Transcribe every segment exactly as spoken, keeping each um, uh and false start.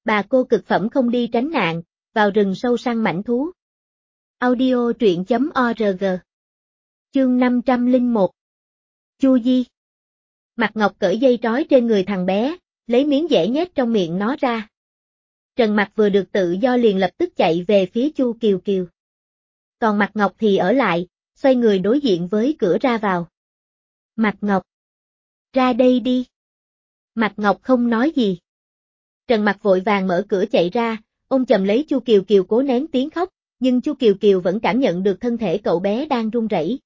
Bà cô cực phẩm không đi tránh nạn, vào rừng sâu săn mãnh thú. Audio truyện chấm org. Chương năm trăm lẻ một. Chu Di. Mặt Ngọc cởi dây trói trên người thằng bé, lấy miếng dẻ nhét trong miệng nó ra. Trần Mặc vừa được tự do liền lập tức chạy về phía Chu Kiều Kiều. Còn Mặt Ngọc thì ở lại, xoay người đối diện với cửa ra vào. Mặt Ngọc. Ra đây đi. Mặt Ngọc không nói gì. Trần Mặc vội vàng mở cửa chạy ra, ôm chầm lấy Chu Kiều Kiều cố nén tiếng khóc, nhưng Chu Kiều Kiều vẫn cảm nhận được thân thể cậu bé đang run rẩy.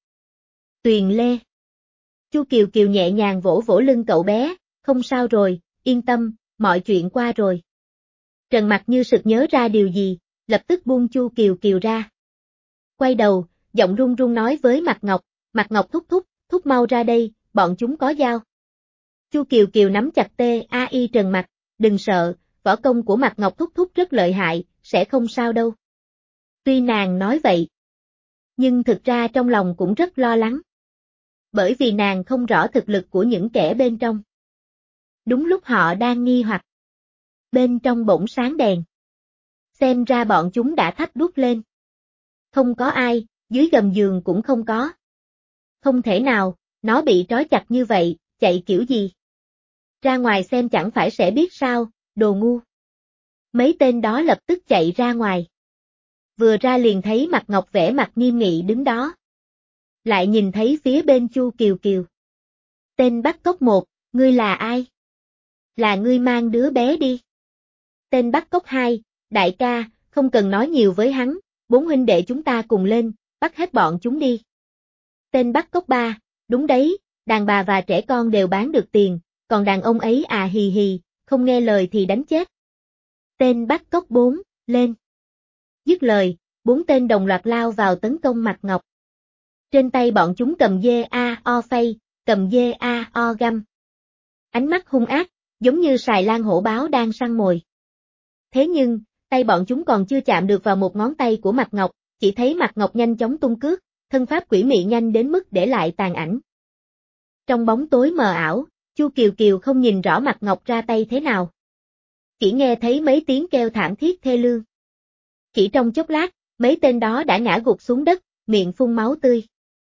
Tuyền Lê. Chu Kiều Kiều nhẹ nhàng vỗ vỗ lưng cậu bé, không sao rồi, yên tâm, mọi chuyện qua rồi. Trần Mặc như sực nhớ ra điều gì, lập tức buông Chu Kiều Kiều ra. Quay đầu, giọng run run nói với Mặt Ngọc, Mặt Ngọc thúc thúc, thúc mau ra đây, bọn chúng có dao. Chu Kiều Kiều nắm chặt tay Trần Mặc, đừng sợ, võ công của Mặt Ngọc thúc thúc rất lợi hại, sẽ không sao đâu. Tuy nàng nói vậy, nhưng thực ra trong lòng cũng rất lo lắng. Bởi vì nàng không rõ thực lực của những kẻ bên trong. Đúng lúc họ đang nghi hoặc, bên trong bỗng sáng đèn. Xem ra bọn chúng đã thắp đuốc lên. Không có ai, dưới gầm giường cũng không có. Không thể nào, nó bị trói chặt như vậy, chạy kiểu gì? Ra ngoài xem chẳng phải sẽ biết sao, đồ ngu. Mấy tên đó lập tức chạy ra ngoài. Vừa ra liền thấy Mặt Ngọc vẻ mặt nghiêm nghị đứng đó. Lại nhìn thấy phía bên Chu Kiều Kiều. Tên bắt cóc một, ngươi là ai? Là ngươi mang đứa bé đi. Tên bắt cóc hai, đại ca, không cần nói nhiều với hắn, bốn huynh đệ chúng ta cùng lên, bắt hết bọn chúng đi. Tên bắt cóc ba, đúng đấy, đàn bà và trẻ con đều bán được tiền, còn đàn ông ấy à hì hì, không nghe lời thì đánh chết. Tên bắt cóc bốn, lên. Dứt lời, bốn tên đồng loạt lao vào tấn công Mặt Ngọc. Trên tay bọn chúng cầm dê a o phay, cầm dê a o găm. Ánh mắt hung ác, giống như sài lan hổ báo đang săn mồi. Thế nhưng, tay bọn chúng còn chưa chạm được vào một ngón tay của Mặt Ngọc, chỉ thấy Mặt Ngọc nhanh chóng tung cước, thân pháp quỷ mị nhanh đến mức để lại tàn ảnh. Trong bóng tối mờ ảo, Chu Kiều Kiều không nhìn rõ Mặt Ngọc ra tay thế nào. Chỉ nghe thấy mấy tiếng kêu thảm thiết thê lương. Chỉ trong chốc lát, mấy tên đó đã ngã gục xuống đất, miệng phun máu tươi.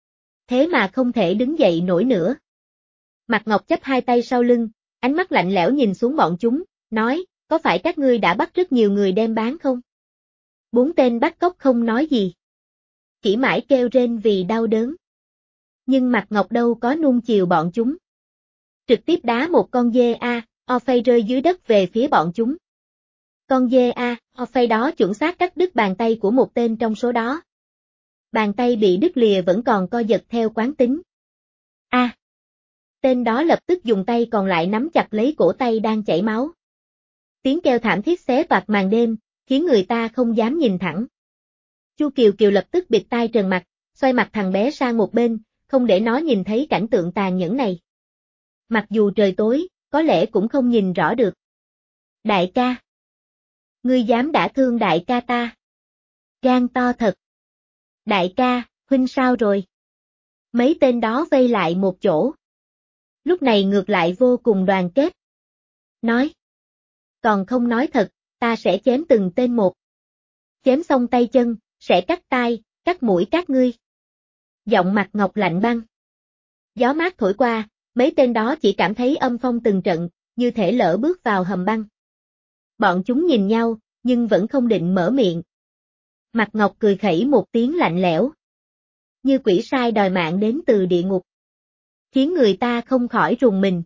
Thế mà không thể đứng dậy nổi nữa. Mặt Ngọc chắp hai tay sau lưng, ánh mắt lạnh lẽo nhìn xuống bọn chúng, nói, có phải các ngươi đã bắt rất nhiều người đem bán không? Bốn tên bắt cóc không nói gì. Chỉ mãi kêu rên vì đau đớn. Nhưng Mặt Ngọc đâu có nuông chiều bọn chúng. Trực tiếp đá một con dê a o phay rơi dưới đất về phía bọn chúng. Con dê a o phay đó chuẩn xác cắt đứt bàn tay của một tên trong số đó. Bàn tay bị đứt lìa vẫn còn co giật theo quán tính. A. À. Tên đó lập tức dùng tay còn lại nắm chặt lấy cổ tay đang chảy máu. Tiếng kêu thảm thiết xé toạc màn đêm, khiến người ta không dám nhìn thẳng. Chu Kiều Kiều lập tức bịt tai Trần Mặc, xoay mặt thằng bé sang một bên, không để nó nhìn thấy cảnh tượng tàn nhẫn này. Mặc dù trời tối, có lẽ cũng không nhìn rõ được. Đại ca. Ngươi dám đả thương đại ca ta. Gan to thật. Đại ca, huynh sao rồi? Mấy tên đó vây lại một chỗ. Lúc này ngược lại vô cùng đoàn kết. Nói. Còn không nói thật, ta sẽ chém từng tên một. Chém xong tay chân, sẽ cắt tai, cắt mũi các ngươi. Giọng Mặt Ngọc lạnh băng. Gió mát thổi qua, mấy tên đó chỉ cảm thấy âm phong từng trận, như thể lỡ bước vào hầm băng. Bọn chúng nhìn nhau, nhưng vẫn không định mở miệng. Mặt Ngọc cười khẩy một tiếng lạnh lẽo. Như quỷ sai đòi mạng đến từ địa ngục. Khiến người ta không khỏi rùng mình.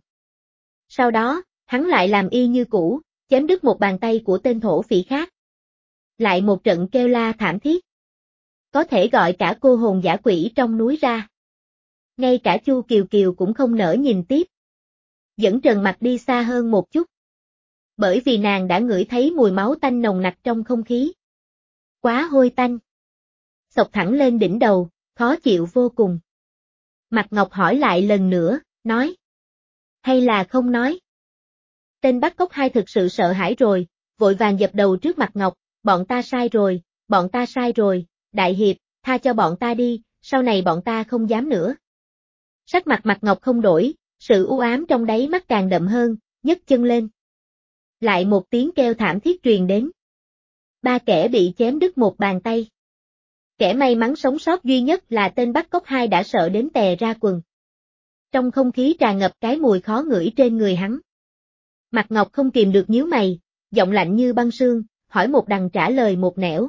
Sau đó, hắn lại làm y như cũ, chém đứt một bàn tay của tên thổ phỉ khác. Lại một trận kêu la thảm thiết. Có thể gọi cả cô hồn dã quỷ trong núi ra. Ngay cả Chu Kiều Kiều cũng không nỡ nhìn tiếp. Dẫn Trần Mặc đi xa hơn một chút. Bởi vì nàng đã ngửi thấy mùi máu tanh nồng nặc trong không khí. Quá hôi tanh. Xộc thẳng lên đỉnh đầu, khó chịu vô cùng. Mặt Ngọc hỏi lại lần nữa, nói. Hay là không nói? Tên bắt cóc hai thực sự sợ hãi rồi, vội vàng dập đầu trước Mặt Ngọc, bọn ta sai rồi, bọn ta sai rồi, đại hiệp, tha cho bọn ta đi, sau này bọn ta không dám nữa. Sắc mặt Mặt Ngọc không đổi, sự u ám trong đáy mắt càng đậm hơn, nhấc chân lên. Lại một tiếng kêu thảm thiết truyền đến. Ba kẻ bị chém đứt một bàn tay. Kẻ may mắn sống sót duy nhất là tên bắt cóc hai đã sợ đến tè ra quần. Trong không khí tràn ngập cái mùi khó ngửi trên người hắn. Mạc Ngọc không kìm được nhíu mày, giọng lạnh như băng sương, hỏi một đằng trả lời một nẻo.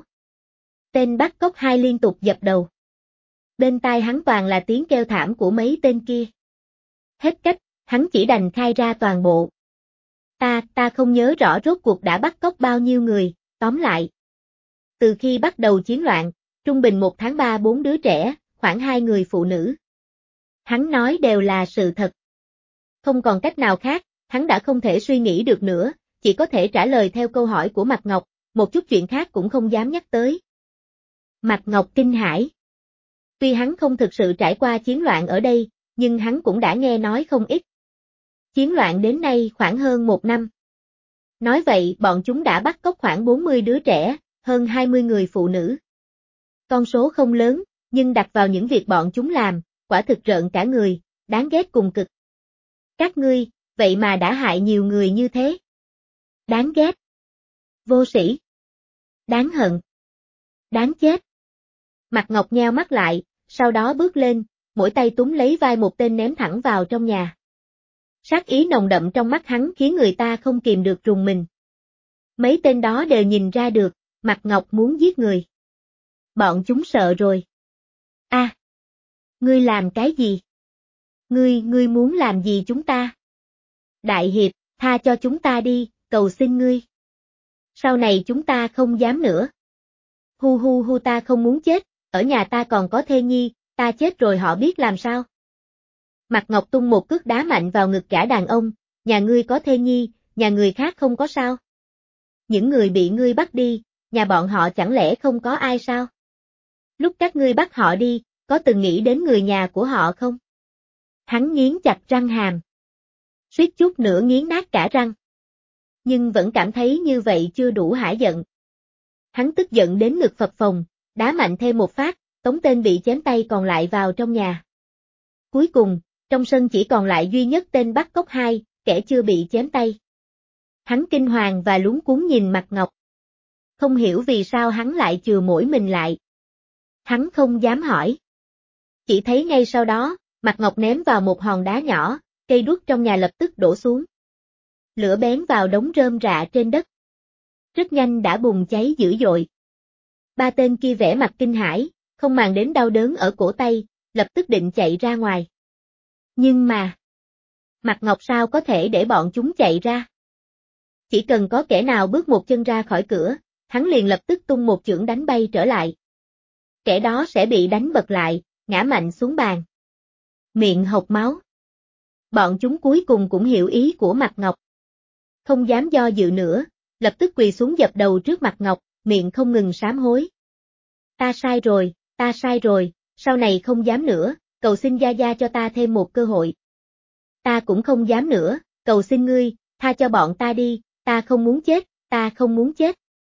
Tên bắt cóc hai liên tục dập đầu. Bên tai hắn toàn là tiếng kêu thảm của mấy tên kia. Hết cách, hắn chỉ đành khai ra toàn bộ. Ta, ta không nhớ rõ rốt cuộc đã bắt cóc bao nhiêu người, tóm lại. Từ khi bắt đầu chiến loạn, trung bình một tháng ba bốn đứa trẻ, khoảng hai người phụ nữ. Hắn nói đều là sự thật. Không còn cách nào khác, hắn đã không thể suy nghĩ được nữa, chỉ có thể trả lời theo câu hỏi của Mạc Ngọc, một chút chuyện khác cũng không dám nhắc tới. Mạc Ngọc kinh hãi. Tuy hắn không thực sự trải qua chiến loạn ở đây, nhưng hắn cũng đã nghe nói không ít. Chiến loạn đến nay khoảng hơn một năm. Nói vậy bọn chúng đã bắt cóc khoảng bốn mươi đứa trẻ, hơn hai mươi người phụ nữ. Con số không lớn, nhưng đặt vào những việc bọn chúng làm, quả thực rợn cả người, đáng ghét cùng cực. Các ngươi, vậy mà đã hại nhiều người như thế. Đáng ghét. Vô sĩ. Đáng hận. Đáng chết. Mạc Ngọc nheo mắt lại, sau đó bước lên, mỗi tay túm lấy vai một tên ném thẳng vào trong nhà. Sát ý nồng đậm trong mắt hắn khiến người ta không kìm được rùng mình. Mấy tên đó đều nhìn ra được, Mạc Ngọc muốn giết người. Bọn chúng sợ rồi. A, à, ngươi làm cái gì? Ngươi, ngươi muốn làm gì chúng ta? Đại hiệp, tha cho chúng ta đi, cầu xin ngươi. Sau này chúng ta không dám nữa. Hu hu hu ta không muốn chết, ở nhà ta còn có thê nhi, ta chết rồi họ biết làm sao? Mạc Ngọc tung một cước đá mạnh vào ngực gã đàn ông, nhà ngươi có thê nhi, nhà người khác không có sao? Những người bị ngươi bắt đi, nhà bọn họ chẳng lẽ không có ai sao? Lúc các ngươi bắt họ đi, có từng nghĩ đến người nhà của họ không? Hắn nghiến chặt răng hàm. Suýt chút nữa nghiến nát cả răng. Nhưng vẫn cảm thấy như vậy chưa đủ hả giận. Hắn tức giận đến ngực phập phồng, đá mạnh thêm một phát, tống tên bị chém tay còn lại vào trong nhà. Cuối cùng, trong sân chỉ còn lại duy nhất tên bắt cóc hai, kẻ chưa bị chém tay. Hắn kinh hoàng và luống cuống nhìn Mạc Ngọc. Không hiểu vì sao hắn lại chừa mỗi mình lại. Hắn không dám hỏi. Chỉ thấy ngay sau đó, Mạc Ngọc ném vào một hòn đá nhỏ, cây đuốc trong nhà lập tức đổ xuống. Lửa bén vào đống rơm rạ trên đất. Rất nhanh đã bùng cháy dữ dội. Ba tên kia vẻ mặt kinh hãi, không màng đến đau đớn ở cổ tay, lập tức định chạy ra ngoài. Nhưng mà, Mạc Ngọc sao có thể để bọn chúng chạy ra? Chỉ cần có kẻ nào bước một chân ra khỏi cửa, hắn liền lập tức tung một chưởng đánh bay trở lại. Kẻ đó sẽ bị đánh bật lại, ngã mạnh xuống bàn. Miệng hộc máu. Bọn chúng cuối cùng cũng hiểu ý của Mạc Ngọc. Không dám do dự nữa, lập tức quỳ xuống dập đầu trước Mạc Ngọc, miệng không ngừng sám hối. Ta sai rồi, ta sai rồi, sau này không dám nữa, cầu xin Gia Gia cho ta thêm một cơ hội. Ta cũng không dám nữa, cầu xin ngươi, tha cho bọn ta đi, ta không muốn chết, ta không muốn chết.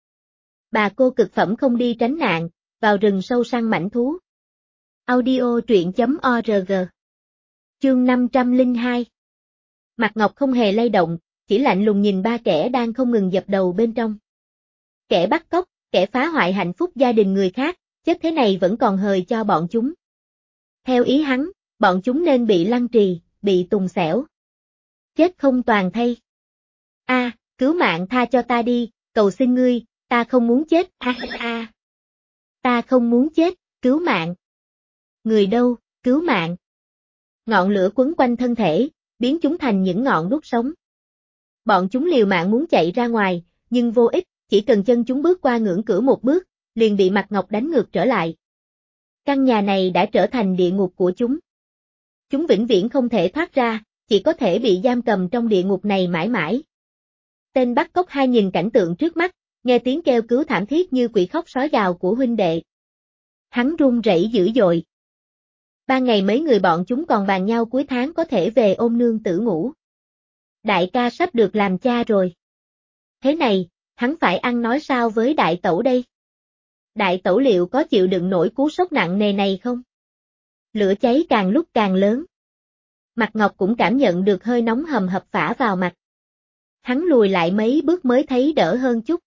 Bà cô cực phẩm không đi tránh nạn, vào rừng sâu săn mãnh thú. Audio truyện chấm org. Chương năm trăm lẻ hai. Mạc Ngọc không hề lay động, chỉ lạnh lùng nhìn ba kẻ đang không ngừng dập đầu bên trong. Kẻ bắt cóc, kẻ phá hoại hạnh phúc gia đình người khác, chết thế này vẫn còn hời cho bọn chúng. Theo ý hắn, bọn chúng nên bị lăng trì, bị tùng xẻo. Chết không toàn thây. A, à, cứu mạng tha cho ta đi, cầu xin ngươi, ta không muốn chết, a à, a. À. Ta không muốn chết, cứu mạng. Người đâu, cứu mạng. Ngọn lửa quấn quanh thân thể, biến chúng thành những ngọn đuốc sống. Bọn chúng liều mạng muốn chạy ra ngoài, nhưng vô ích, chỉ cần chân chúng bước qua ngưỡng cửa một bước, liền bị Mạc Ngọc đánh ngược trở lại. Căn nhà này đã trở thành địa ngục của chúng. Chúng vĩnh viễn không thể thoát ra, chỉ có thể bị giam cầm trong địa ngục này mãi mãi. Tên bắt cóc hai nhìn cảnh tượng trước mắt, nghe tiếng kêu cứu thảm thiết như quỷ khóc sói gào của huynh đệ. Hắn run rẩy dữ dội. Ba ngày mấy người bọn chúng còn bàn nhau cuối tháng có thể về ôm nương tử ngủ. Đại ca sắp được làm cha rồi. Thế này, hắn phải ăn nói sao với đại tẩu đây? Đại tẩu liệu có chịu đựng nổi cú sốc nặng nề này không? Lửa cháy càng lúc càng lớn. Mạc Ngọc cũng cảm nhận được hơi nóng hầm hập phả vào mặt. Hắn lùi lại mấy bước mới thấy đỡ hơn chút.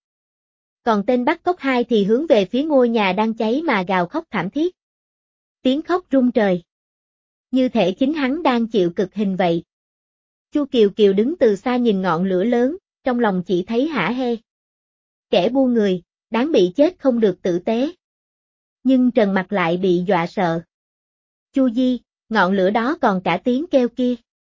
Còn tên bắt cóc hai thì hướng về phía ngôi nhà đang cháy mà gào khóc thảm thiết. Tiếng khóc rung trời. Như thể chính hắn đang chịu cực hình vậy. Chu Kiều Kiều đứng từ xa nhìn ngọn lửa lớn, trong lòng chỉ thấy hả hê. Kẻ buôn người, đáng bị chết không được tử tế. Nhưng Trần Mặc lại bị dọa sợ. Chu Di, ngọn lửa đó còn cả tiếng kêu kia.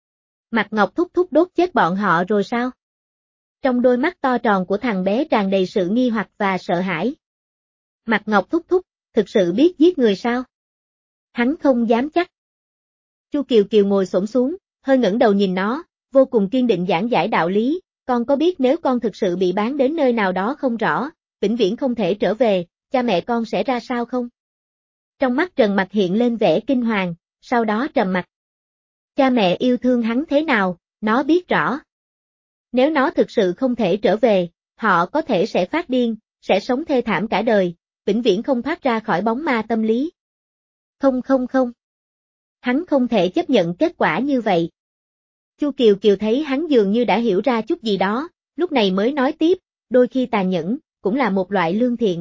Mạc Ngọc thúc thúc đốt chết bọn họ rồi sao? Trong đôi mắt to tròn của thằng bé tràn đầy sự nghi hoặc và sợ hãi. Mạc Ngọc thúc thúc, thực sự biết giết người sao? Hắn không dám chắc. Chu Kiều Kiều ngồi xổm xuống, hơi ngẩng đầu nhìn nó, vô cùng kiên định giảng giải đạo lý, con có biết nếu con thực sự bị bán đến nơi nào đó không rõ, vĩnh viễn không thể trở về, cha mẹ con sẽ ra sao không? Trong mắt Trần Mặc hiện lên vẻ kinh hoàng, sau đó trầm mặc. Cha mẹ yêu thương hắn thế nào, nó biết rõ. Nếu nó thực sự không thể trở về, họ có thể sẽ phát điên, sẽ sống thê thảm cả đời, vĩnh viễn không thoát ra khỏi bóng ma tâm lý. Không không không. Hắn không thể chấp nhận kết quả như vậy. Chu Kiều Kiều thấy hắn dường như đã hiểu ra chút gì đó, lúc này mới nói tiếp, đôi khi tàn nhẫn, cũng là một loại lương thiện.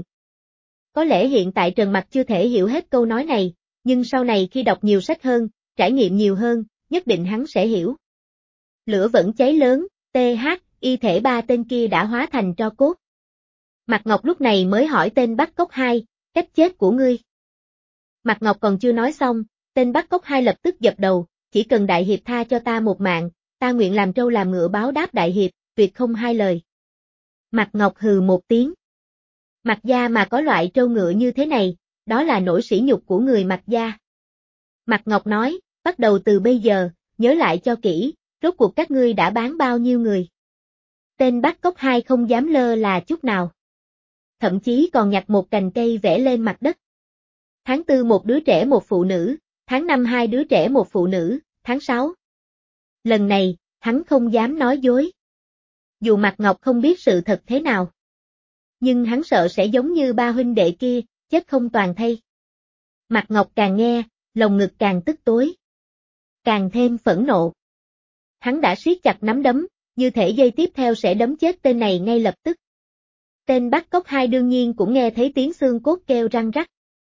Có lẽ hiện tại Trần Mặc chưa thể hiểu hết câu nói này, nhưng sau này khi đọc nhiều sách hơn, trải nghiệm nhiều hơn, nhất định hắn sẽ hiểu. Lửa vẫn cháy lớn, tê hát, y thể ba tên kia đã hóa thành tro cốt. Mạc Ngọc lúc này mới hỏi tên bắt cóc hai, cách chết của ngươi. Mạc Ngọc còn chưa nói xong, tên bắt cóc hai lập tức dập đầu, chỉ cần đại hiệp tha cho ta một mạng, ta nguyện làm trâu làm ngựa báo đáp đại hiệp, tuyệt không hai lời. Mạc Ngọc hừ một tiếng. Mạc gia mà có loại trâu ngựa như thế này, đó là nỗi sỉ nhục của người Mạc gia. Mạc Ngọc nói, bắt đầu từ bây giờ, nhớ lại cho kỹ, rốt cuộc các ngươi đã bán bao nhiêu người. Tên bắt cóc hai không dám lơ là chút nào. Thậm chí còn nhặt một cành cây vẽ lên mặt đất. Tháng tư một đứa trẻ một phụ nữ, tháng năm hai đứa trẻ một phụ nữ, tháng sáu. Lần này, hắn không dám nói dối. Dù Mạc Ngọc không biết sự thật thế nào. Nhưng hắn sợ sẽ giống như ba huynh đệ kia, chết không toàn thây. Mạc Ngọc càng nghe, lồng ngực càng tức tối. Càng thêm phẫn nộ. Hắn đã siết chặt nắm đấm, như thể giây tiếp theo sẽ đấm chết tên này ngay lập tức. Tên bắt cóc hai đương nhiên cũng nghe thấy tiếng xương cốt kêu răng rắc.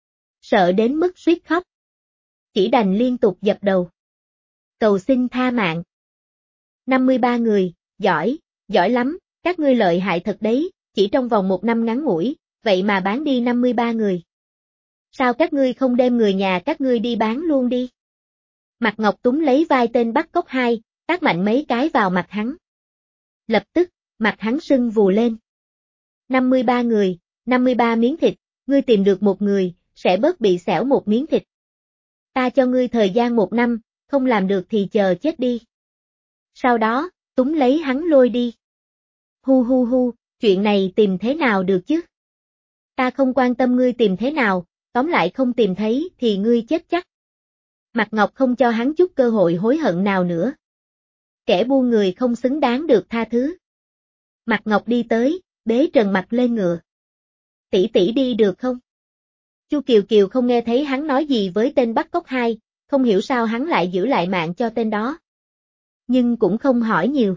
Sợ đến mức suýt khóc. Chỉ đành liên tục dập đầu. Cầu xin tha mạng. năm mươi ba người, giỏi, giỏi lắm, các ngươi lợi hại thật đấy, chỉ trong vòng một năm ngắn ngủi, vậy mà bán đi năm mươi ba người. Sao các ngươi không đem người nhà các ngươi đi bán luôn đi? Mạc Ngọc túm lấy vai tên bắt cóc hai, tát mạnh mấy cái vào mặt hắn. Lập tức, mặt hắn sưng vù lên. năm mươi ba người, năm mươi ba miếng thịt, ngươi tìm được một người, sẽ bớt bị xẻo một miếng thịt. Ta cho ngươi thời gian một năm, không làm được thì chờ chết đi. Sau đó, túm lấy hắn lôi đi. Hu hu hu, chuyện này tìm thế nào được chứ? Ta không quan tâm ngươi tìm thế nào, tóm lại không tìm thấy thì ngươi chết chắc. Mạc Ngọc không cho hắn chút cơ hội hối hận nào nữa. Kẻ buôn người không xứng đáng được tha thứ. Mạc Ngọc đi tới, bế Trần Mặc lên ngựa. Tỷ tỷ đi được không? Chu Kiều Kiều không nghe thấy hắn nói gì với tên bắt cóc hai, không hiểu sao hắn lại giữ lại mạng cho tên đó. Nhưng cũng không hỏi nhiều.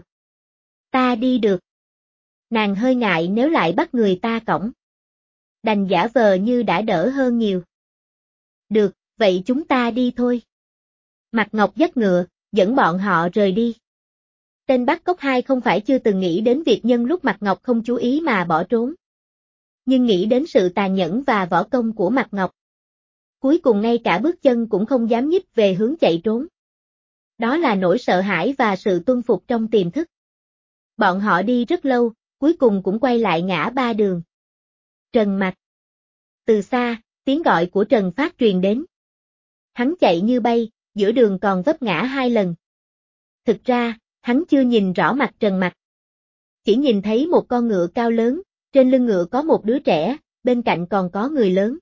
Ta đi được. Nàng hơi ngại nếu lại bắt người ta cõng. Đành giả vờ như đã đỡ hơn nhiều. Được, vậy chúng ta đi thôi. Mạc Ngọc dắt ngựa, dẫn bọn họ rời đi. Tên bắt cóc hai không phải chưa từng nghĩ đến việc nhân lúc Mạc Ngọc không chú ý mà bỏ trốn. Nhưng nghĩ đến sự tàn nhẫn và võ công của Mạc Ngọc. Cuối cùng ngay cả bước chân cũng không dám nhích về hướng chạy trốn. Đó là nỗi sợ hãi và sự tuân phục trong tiềm thức. Bọn họ đi rất lâu, cuối cùng cũng quay lại ngã ba đường. Trần Mặc. Từ xa, tiếng gọi của Trần Phát truyền đến. Hắn chạy như bay, giữa đường còn vấp ngã hai lần. Thực ra, hắn chưa nhìn rõ mặt Trần Mặc. Chỉ nhìn thấy một con ngựa cao lớn, trên lưng ngựa có một đứa trẻ, bên cạnh còn có người lớn.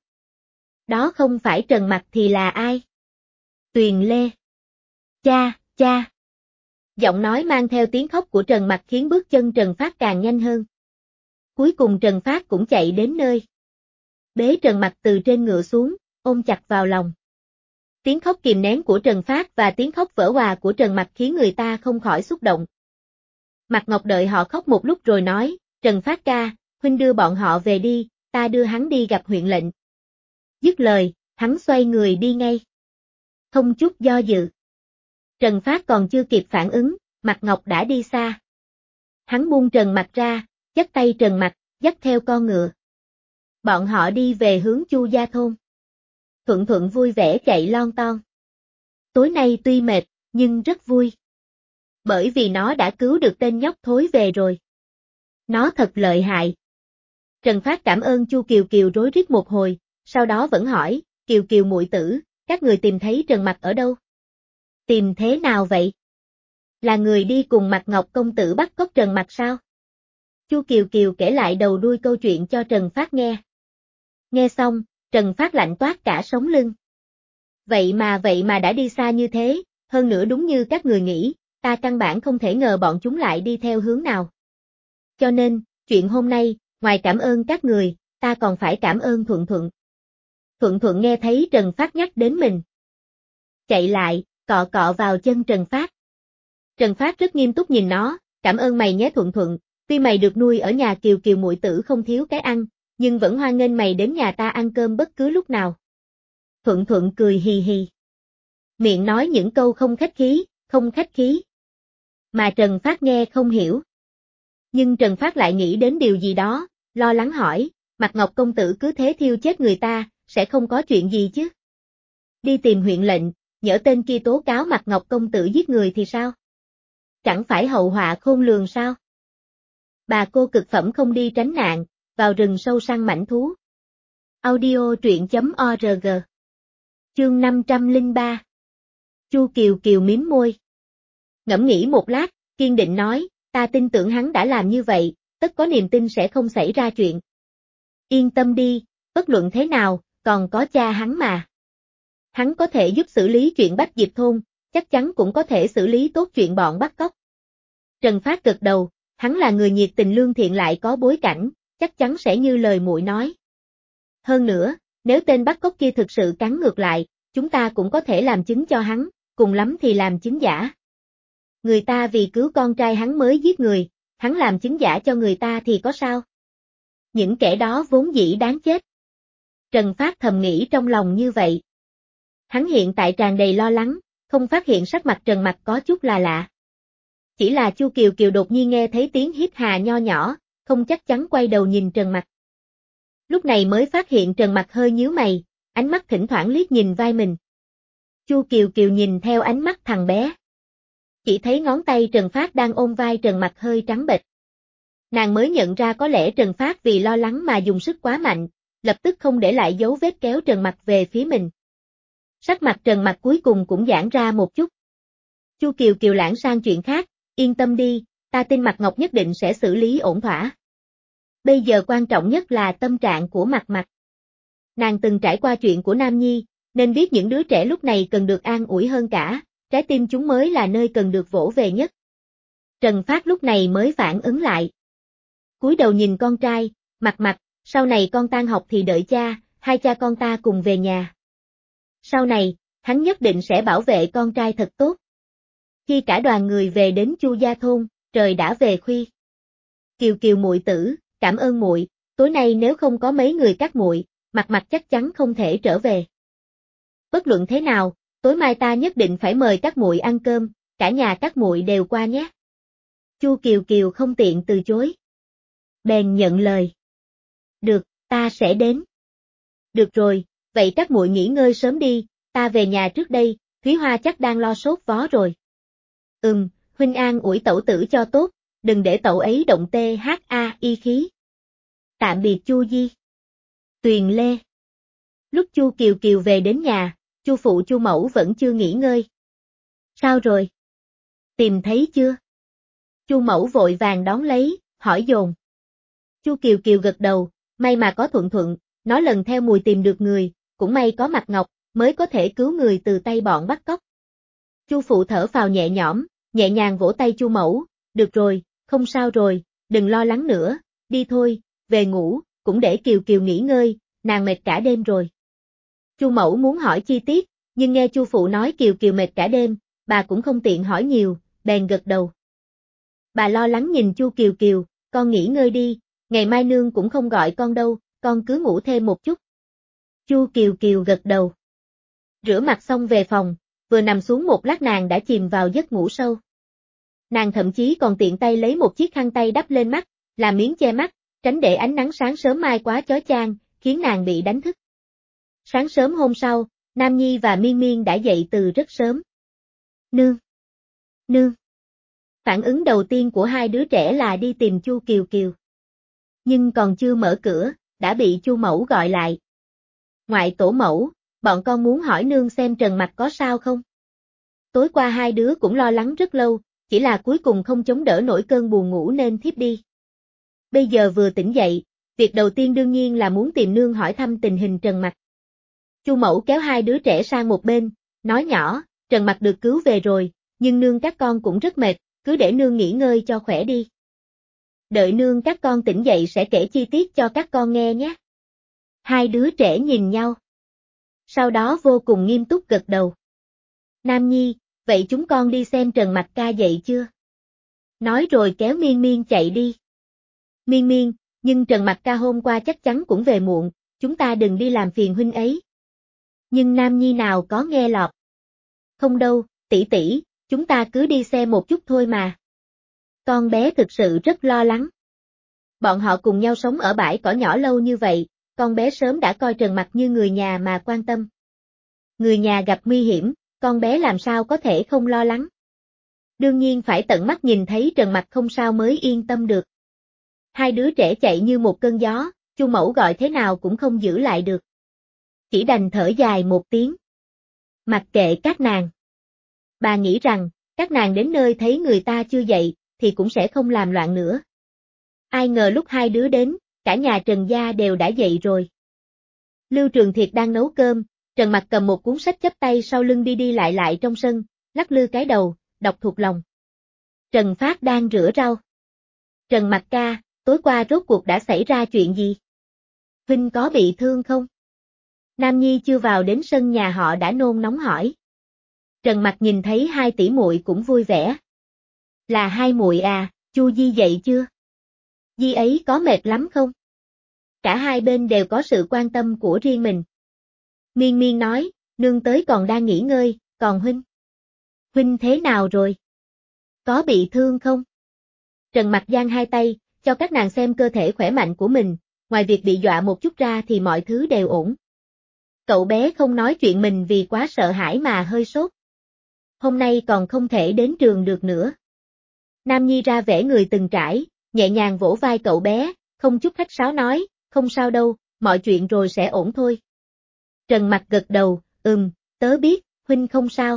Đó không phải Trần Mặc thì là ai? Tuyền Lê. Cha, cha. Giọng nói mang theo tiếng khóc của Trần Mặc khiến bước chân Trần Phát càng nhanh hơn. Cuối cùng Trần Phát cũng chạy đến nơi. Bế Trần Mặc từ trên ngựa xuống, ôm chặt vào lòng. Tiếng khóc kìm nén của Trần Phát và tiếng khóc vỡ òa của Trần Mặc khiến người ta không khỏi xúc động. Mạc Ngọc đợi họ khóc một lúc rồi nói, Trần Phát ca, huynh đưa bọn họ về đi, ta đưa hắn đi gặp huyện lệnh. Dứt lời, hắn xoay người đi ngay. Không chút do dự. Trần Phát còn chưa kịp phản ứng, Mạc Ngọc đã đi xa. Hắn buông Trần Mặc ra, dắt tay Trần Mặc, dắt theo con ngựa. Bọn họ đi về hướng Chu gia thôn. Thuận Thuận vui vẻ chạy lon ton. Tối nay tuy mệt, nhưng rất vui. Bởi vì nó đã cứu được tên nhóc thối về rồi. Nó thật lợi hại. Trần Phát cảm ơn Chu Kiều Kiều rối rít một hồi, sau đó vẫn hỏi, Kiều Kiều muội tử, các người tìm thấy Trần Mặc ở đâu? Tìm thế nào vậy? Là người đi cùng Mạc Ngọc công tử bắt cóc Trần Mặc sao? Chu Kiều Kiều kể lại đầu đuôi câu chuyện cho Trần Phát nghe. Nghe xong, Trần Phát lạnh toát cả sống lưng. Vậy mà vậy mà đã đi xa như thế, hơn nữa đúng như các người nghĩ, ta căn bản không thể ngờ bọn chúng lại đi theo hướng nào. Cho nên, chuyện hôm nay, ngoài cảm ơn các người, ta còn phải cảm ơn Thuận Thuận. Thuận Thuận nghe thấy Trần Phát nhắc đến mình. Chạy lại, cọ cọ vào chân Trần Phát. Trần Phát rất nghiêm túc nhìn nó, cảm ơn mày nhé Thuận Thuận, tuy mày được nuôi ở nhà Kiều Kiều muội tử không thiếu cái ăn, nhưng vẫn hoan nghênh mày đến nhà ta ăn cơm bất cứ lúc nào. Thuận Thuận cười hì hì. Miệng nói những câu không khách khí, không khách khí. Mà Trần Phát nghe không hiểu. Nhưng Trần Phát lại nghĩ đến điều gì đó, lo lắng hỏi, Mạc Ngọc công tử cứ thế thiêu chết người ta, sẽ không có chuyện gì chứ? Đi tìm huyện lệnh, nhỡ tên kia tố cáo Mạc Ngọc công tử giết người thì sao? Chẳng phải hậu họa khôn lường sao? Bà cô cực phẩm không đi tránh nạn, vào rừng sâu săn mãnh thú. Audio truyện chấm org. Chương năm trăm lẻ ba. Chu Kiều Kiều mím môi. Ngẫm nghĩ một lát, kiên định nói, ta tin tưởng hắn đã làm như vậy, tất có niềm tin sẽ không xảy ra chuyện. Yên tâm đi, bất luận thế nào, còn có cha hắn mà. Hắn có thể giúp xử lý chuyện Bách Diệp thôn, chắc chắn cũng có thể xử lý tốt chuyện bọn bắt cóc. Trần Phát gật đầu, hắn là người nhiệt tình lương thiện lại có bối cảnh, chắc chắn sẽ như lời muội nói. Hơn nữa, nếu tên bắt cóc kia thực sự cắn ngược lại, chúng ta cũng có thể làm chứng cho hắn, cùng lắm thì làm chứng giả. Người ta vì cứu con trai hắn mới giết người, hắn làm chứng giả cho người ta thì có sao? Những kẻ đó vốn dĩ đáng chết. Trần Phát thầm nghĩ trong lòng như vậy. Hắn hiện tại tràn đầy lo lắng, không phát hiện sắc mặt Trần Mặc có chút là lạ. Chỉ là Chu Kiều Kiều đột nhiên nghe thấy tiếng hít hà nho nhỏ, không chắc chắn quay đầu nhìn Trần Mặc. Lúc này mới phát hiện Trần Mặc hơi nhíu mày, ánh mắt thỉnh thoảng liếc nhìn vai mình. Chu Kiều Kiều nhìn theo ánh mắt thằng bé. Chỉ thấy ngón tay Trần Phát đang ôm vai Trần Mặc hơi trắng bệch. Nàng mới nhận ra có lẽ Trần Phát vì lo lắng mà dùng sức quá mạnh, lập tức không để lại dấu vết kéo Trần Mặc về phía mình. Sắc mặt Trần Mặc cuối cùng cũng giãn ra một chút. Chu Kiều Kiều lãng sang chuyện khác, yên tâm đi, ta tin Mạc Ngọc nhất định sẽ xử lý ổn thỏa. Bây giờ quan trọng nhất là tâm trạng của Mạc Mạc. Nàng từng trải qua chuyện của Nam Nhi, nên biết những đứa trẻ lúc này cần được an ủi hơn cả, trái tim chúng mới là nơi cần được vỗ về nhất. Trần Phát lúc này mới phản ứng lại. Cúi đầu nhìn con trai, Mạc Mạc, sau này con tan học thì đợi cha, hai cha con ta cùng về nhà. Sau này, hắn nhất định sẽ bảo vệ con trai thật tốt. Khi cả đoàn người về đến Chu gia thôn, trời đã về khuya. Kiều Kiều muội tử, cảm ơn muội, tối nay nếu không có mấy người các muội, Mạc Mạc chắc chắn không thể trở về. Bất luận thế nào, tối mai ta nhất định phải mời các muội ăn cơm, cả nhà các muội đều qua nhé. Chu Kiều Kiều không tiện từ chối. Bèn nhận lời. Được, ta sẽ đến. Được rồi, vậy các muội nghỉ ngơi sớm đi, ta về nhà trước đây, Thúy Hoa chắc đang lo sốt vó rồi. Ừm, huynh an ủi tẩu tử cho tốt, đừng để tẩu ấy động tê hát a y khí. Tạm biệt Chu Di. Tuyền Lê. Lúc Chu Kiều Kiều về đến nhà, Chu phụ Chu mẫu vẫn chưa nghỉ ngơi. Sao rồi? Tìm thấy chưa? Chu mẫu vội vàng đón lấy, hỏi dồn. Chu Kiều Kiều gật đầu, may mà có Thuận Thuận, nó lần theo mùi tìm được người, cũng may có Mạc Ngọc, mới có thể cứu người từ tay bọn bắt cóc. Chu phụ thở phào nhẹ nhõm, nhẹ nhàng vỗ tay Chu mẫu, được rồi, không sao rồi, đừng lo lắng nữa, đi thôi, về ngủ, cũng để Kiều Kiều nghỉ ngơi, nàng mệt cả đêm rồi. Chu mẫu muốn hỏi chi tiết, nhưng nghe Chu phụ nói Kiều Kiều mệt cả đêm, bà cũng không tiện hỏi nhiều, bèn gật đầu. Bà lo lắng nhìn Chu Kiều Kiều, con nghỉ ngơi đi, ngày mai nương cũng không gọi con đâu, con cứ ngủ thêm một chút. Chu Kiều Kiều gật đầu. Rửa mặt xong về phòng, vừa nằm xuống một lát nàng đã chìm vào giấc ngủ sâu. Nàng thậm chí còn tiện tay lấy một chiếc khăn tay đắp lên mắt, làm miếng che mắt, tránh để ánh nắng sáng sớm mai quá chói chang, khiến nàng bị đánh thức. Sáng sớm hôm sau, Nam Nhi và Miên Miên đã dậy từ rất sớm. Nương! Nương! Phản ứng đầu tiên của hai đứa trẻ là đi tìm Chu Kiều Kiều. Nhưng còn chưa mở cửa, đã bị Chu Mẫu gọi lại. Ngoại tổ mẫu, bọn con muốn hỏi nương xem Trần Mặc có sao không? Tối qua hai đứa cũng lo lắng rất lâu, chỉ là cuối cùng không chống đỡ nổi cơn buồn ngủ nên thiếp đi. Bây giờ vừa tỉnh dậy, việc đầu tiên đương nhiên là muốn tìm nương hỏi thăm tình hình Trần Mặc. Chu Mẫu kéo hai đứa trẻ sang một bên, nói nhỏ, Trần Mặc được cứu về rồi, nhưng nương các con cũng rất mệt, cứ để nương nghỉ ngơi cho khỏe đi. Đợi nương các con tỉnh dậy sẽ kể chi tiết cho các con nghe nhé. Hai đứa trẻ nhìn nhau. Sau đó vô cùng nghiêm túc gật đầu. Nam Nhi, vậy chúng con đi xem Trần Mặc ca dậy chưa? Nói rồi kéo Miên Miên chạy đi. Miên Miên, nhưng Trần Mặc ca hôm qua chắc chắn cũng về muộn, chúng ta đừng đi làm phiền huynh ấy. Nhưng Nam Nhi nào có nghe lọt. Không đâu, tỷ tỷ, chúng ta cứ đi xem một chút thôi mà. Con bé thực sự rất lo lắng. Bọn họ cùng nhau sống ở bãi cỏ nhỏ lâu như vậy, con bé sớm đã coi Trần Mặc như người nhà mà quan tâm. Người nhà gặp nguy hiểm, con bé làm sao có thể không lo lắng. Đương nhiên phải tận mắt nhìn thấy Trần Mặc không sao mới yên tâm được. Hai đứa trẻ chạy như một cơn gió, Chu Mẫu gọi thế nào cũng không giữ lại được. Chỉ đành thở dài một tiếng. Mặc kệ các nàng. Bà nghĩ rằng, các nàng đến nơi thấy người ta chưa dậy, thì cũng sẽ không làm loạn nữa. Ai ngờ lúc hai đứa đến, cả nhà Trần gia đều đã dậy rồi. Lưu Trường Thiệt đang nấu cơm, Trần Mặc cầm một cuốn sách chắp tay sau lưng đi đi lại lại trong sân, lắc lư cái đầu, đọc thuộc lòng. Trần Phát đang rửa rau. Trần Mặc ca, tối qua rốt cuộc đã xảy ra chuyện gì? Huynh có bị thương không? Nam Nhi chưa vào đến sân nhà họ đã nôn nóng hỏi. Trần Mặc nhìn thấy hai tỷ muội cũng vui vẻ. Là hai muội à, Chu Di dậy chưa? Di ấy có mệt lắm không? Cả hai bên đều có sự quan tâm của riêng mình. Miên Miên nói, nương tới còn đang nghỉ ngơi, còn huynh? Huynh thế nào rồi? Có bị thương không? Trần Mặc giang hai tay, cho các nàng xem cơ thể khỏe mạnh của mình, ngoài việc bị dọa một chút ra thì mọi thứ đều ổn. Cậu bé không nói chuyện mình vì quá sợ hãi mà hơi sốt. Hôm nay còn không thể đến trường được nữa. Nam Nhi ra vẻ người từng trải, nhẹ nhàng vỗ vai cậu bé, không chút khách sáo nói, không sao đâu, mọi chuyện rồi sẽ ổn thôi. Trần Mặc gật đầu, ừm, tớ biết, huynh không sao.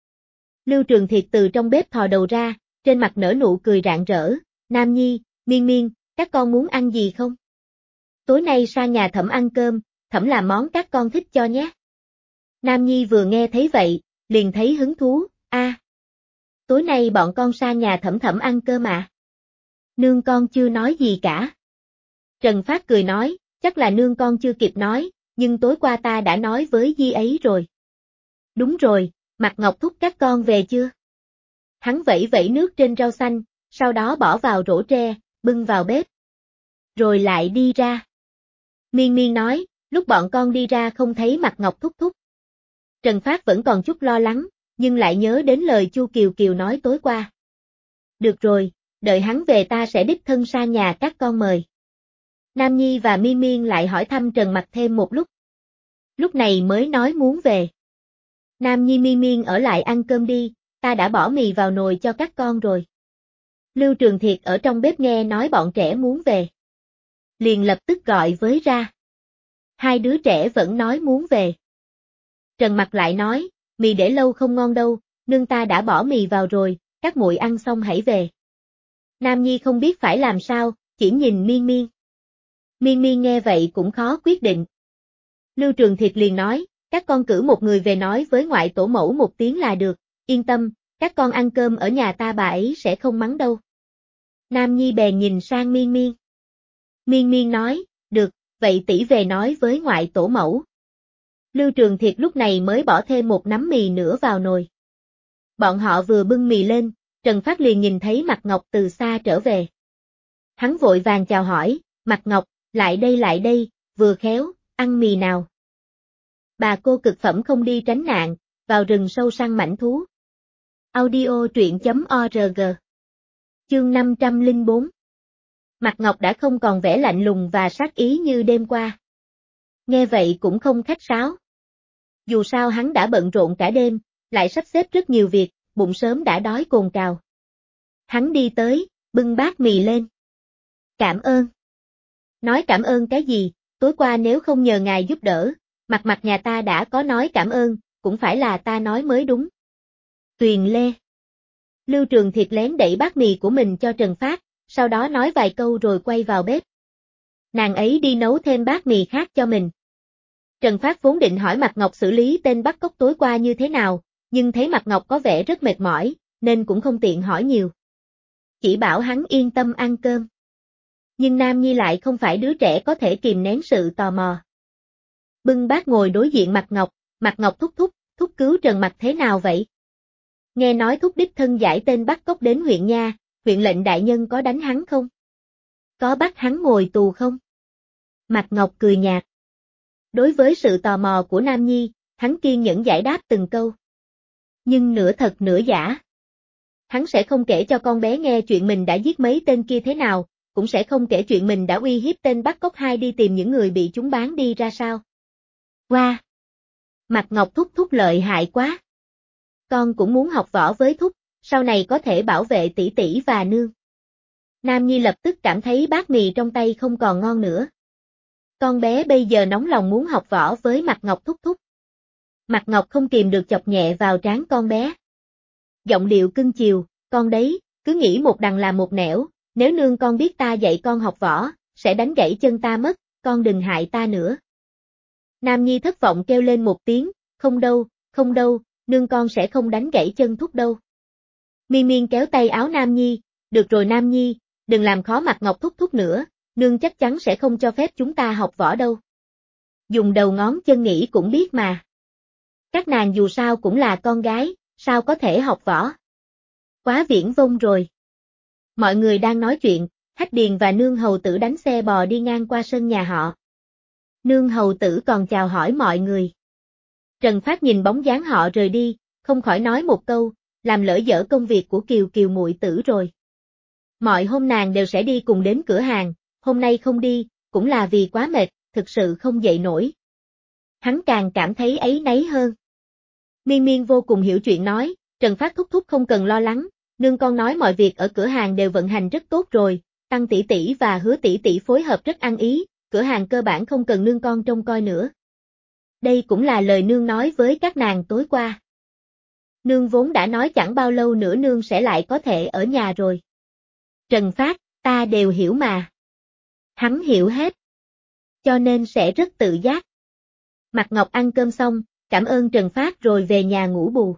Lưu Trường Thiệt từ trong bếp thò đầu ra, trên mặt nở nụ cười rạng rỡ, Nam Nhi, Miên Miên, các con muốn ăn gì không? Tối nay sang nhà Thẩm ăn cơm, Thẩm làm món các con thích cho nhé. Nam Nhi vừa nghe thấy vậy, liền thấy hứng thú, a, à, tối nay bọn con sang nhà Thẩm Thẩm ăn cơm à? Nương con chưa nói gì cả. Trần Phát cười nói, chắc là nương con chưa kịp nói, nhưng tối qua ta đã nói với Di ấy rồi. Đúng rồi, Mạc Ngọc thúc các con về chưa? Hắn vẩy vẩy nước trên rau xanh, sau đó bỏ vào rổ tre, bưng vào bếp. Rồi lại đi ra. Miên Miên nói, lúc bọn con đi ra không thấy Mạc Ngọc thúc thúc. Trần Phát vẫn còn chút lo lắng, nhưng lại nhớ đến lời Chu Kiều Kiều nói tối qua. Được rồi, đợi hắn về ta sẽ đích thân sang nhà các con mời. Nam Nhi và Miên Miên lại hỏi thăm Trần Mặc thêm một lúc. Lúc này mới nói muốn về. Nam Nhi Miên Miên ở lại ăn cơm đi, ta đã bỏ mì vào nồi cho các con rồi. Lưu Trường Thiệt ở trong bếp nghe nói bọn trẻ muốn về. Liền lập tức gọi với ra. Hai đứa trẻ vẫn nói muốn về. Trần Mặc lại nói, mì để lâu không ngon đâu, nương ta đã bỏ mì vào rồi, các muội ăn xong hãy về. Nam Nhi không biết phải làm sao, chỉ nhìn Miên Miên. Miên Miên nghe vậy cũng khó quyết định. Lưu Trường Thiệt liền nói, các con cử một người về nói với ngoại tổ mẫu một tiếng là được, yên tâm, các con ăn cơm ở nhà ta bà ấy sẽ không mắng đâu. Nam Nhi bèn nhìn sang Miên Miên. Miên Miên nói, được, vậy tỷ về nói với ngoại tổ mẫu. Lưu Trường Thiệt lúc này mới bỏ thêm một nắm mì nữa vào nồi. Bọn họ vừa bưng mì lên, Trần Phát liền nhìn thấy Mạc Ngọc từ xa trở về. Hắn vội vàng chào hỏi, Mạc Ngọc, lại đây lại đây, vừa khéo, ăn mì nào. Bà cô cực phẩm không đi tránh nạn, vào rừng sâu săn mãnh thú. Audio truyện chấm org. Chương năm trăm lẻ bốn. Mạc Ngọc đã không còn vẻ lạnh lùng và sát ý như đêm qua. Nghe vậy cũng không khách sáo. Dù sao hắn đã bận rộn cả đêm, lại sắp xếp rất nhiều việc, bụng sớm đã đói cồn cào. Hắn đi tới, bưng bát mì lên. Cảm ơn. Nói cảm ơn cái gì, tối qua nếu không nhờ ngài giúp đỡ, mặt mặt nhà ta đã có nói cảm ơn, cũng phải là ta nói mới đúng. Tuyền Lê. Lưu Trường Thiệt lén đẩy bát mì của mình cho Trần Phát, sau đó nói vài câu rồi quay vào bếp. Nàng ấy đi nấu thêm bát mì khác cho mình. Trần Phát vốn định hỏi Mạc Ngọc xử lý tên bắt cóc tối qua như thế nào, nhưng thấy Mạc Ngọc có vẻ rất mệt mỏi, nên cũng không tiện hỏi nhiều. Chỉ bảo hắn yên tâm ăn cơm. Nhưng Nam Nhi lại không phải đứa trẻ có thể kìm nén sự tò mò. Bưng bát ngồi đối diện Mạc Ngọc, Mạc Ngọc thúc thúc, thúc cứu Trần Mặc thế nào vậy? Nghe nói thúc đích thân giải tên bắt cóc đến huyện nha, huyện lệnh đại nhân có đánh hắn không? Có bắt hắn ngồi tù không? Mạc Ngọc cười nhạt. Đối với sự tò mò của Nam Nhi, hắn kiên nhẫn giải đáp từng câu. Nhưng nửa thật nửa giả. Hắn sẽ không kể cho con bé nghe chuyện mình đã giết mấy tên kia thế nào, cũng sẽ không kể chuyện mình đã uy hiếp tên bắt cóc hai đi tìm những người bị chúng bán đi ra sao. Wow! Mạc Ngọc thúc thúc lợi hại quá. Con cũng muốn học võ với thúc, sau này có thể bảo vệ tỷ tỷ và nương. Nam Nhi lập tức cảm thấy bát mì trong tay không còn ngon nữa. Con bé bây giờ nóng lòng muốn học võ với Mạc Ngọc thúc thúc. Mạc Ngọc không kìm được chọc nhẹ vào trán con bé. Giọng điệu cưng chiều, con đấy, cứ nghĩ một đằng làm một nẻo, nếu nương con biết ta dạy con học võ, sẽ đánh gãy chân ta mất, con đừng hại ta nữa. Nam Nhi thất vọng kêu lên một tiếng, không đâu, không đâu, nương con sẽ không đánh gãy chân thúc đâu. Miên Miên kéo tay áo Nam Nhi, được rồi Nam Nhi, đừng làm khó Mạc Ngọc thúc thúc nữa, nương chắc chắn sẽ không cho phép chúng ta học võ đâu. Dùng đầu ngón chân nghĩ cũng biết mà. Các nàng dù sao cũng là con gái, sao có thể học võ? Quá viển vông rồi. Mọi người đang nói chuyện, Hách Điền và nương hầu tử đánh xe bò đi ngang qua sân nhà họ. Nương hầu tử còn chào hỏi mọi người. Trần Phát nhìn bóng dáng họ rời đi, không khỏi nói một câu, làm lỡ dở công việc của Kiều Kiều muội tử rồi. Mọi hôm nàng đều sẽ đi cùng đến cửa hàng, hôm nay không đi, cũng là vì quá mệt, thực sự không dậy nổi. Hắn càng cảm thấy áy náy hơn. Miên Miên vô cùng hiểu chuyện nói, Trần Phát thúc thúc không cần lo lắng, nương con nói mọi việc ở cửa hàng đều vận hành rất tốt rồi, Tăng tỷ tỷ và Hứa tỷ tỷ phối hợp rất ăn ý, cửa hàng cơ bản không cần nương con trông coi nữa. Đây cũng là lời nương nói với các nàng tối qua. Nương vốn đã nói chẳng bao lâu nữa nương sẽ lại có thể ở nhà rồi. Trần Phát, ta đều hiểu mà. Hắn hiểu hết. Cho nên sẽ rất tự giác. Mạc Ngọc ăn cơm xong, cảm ơn Trần Phát rồi về nhà ngủ bù.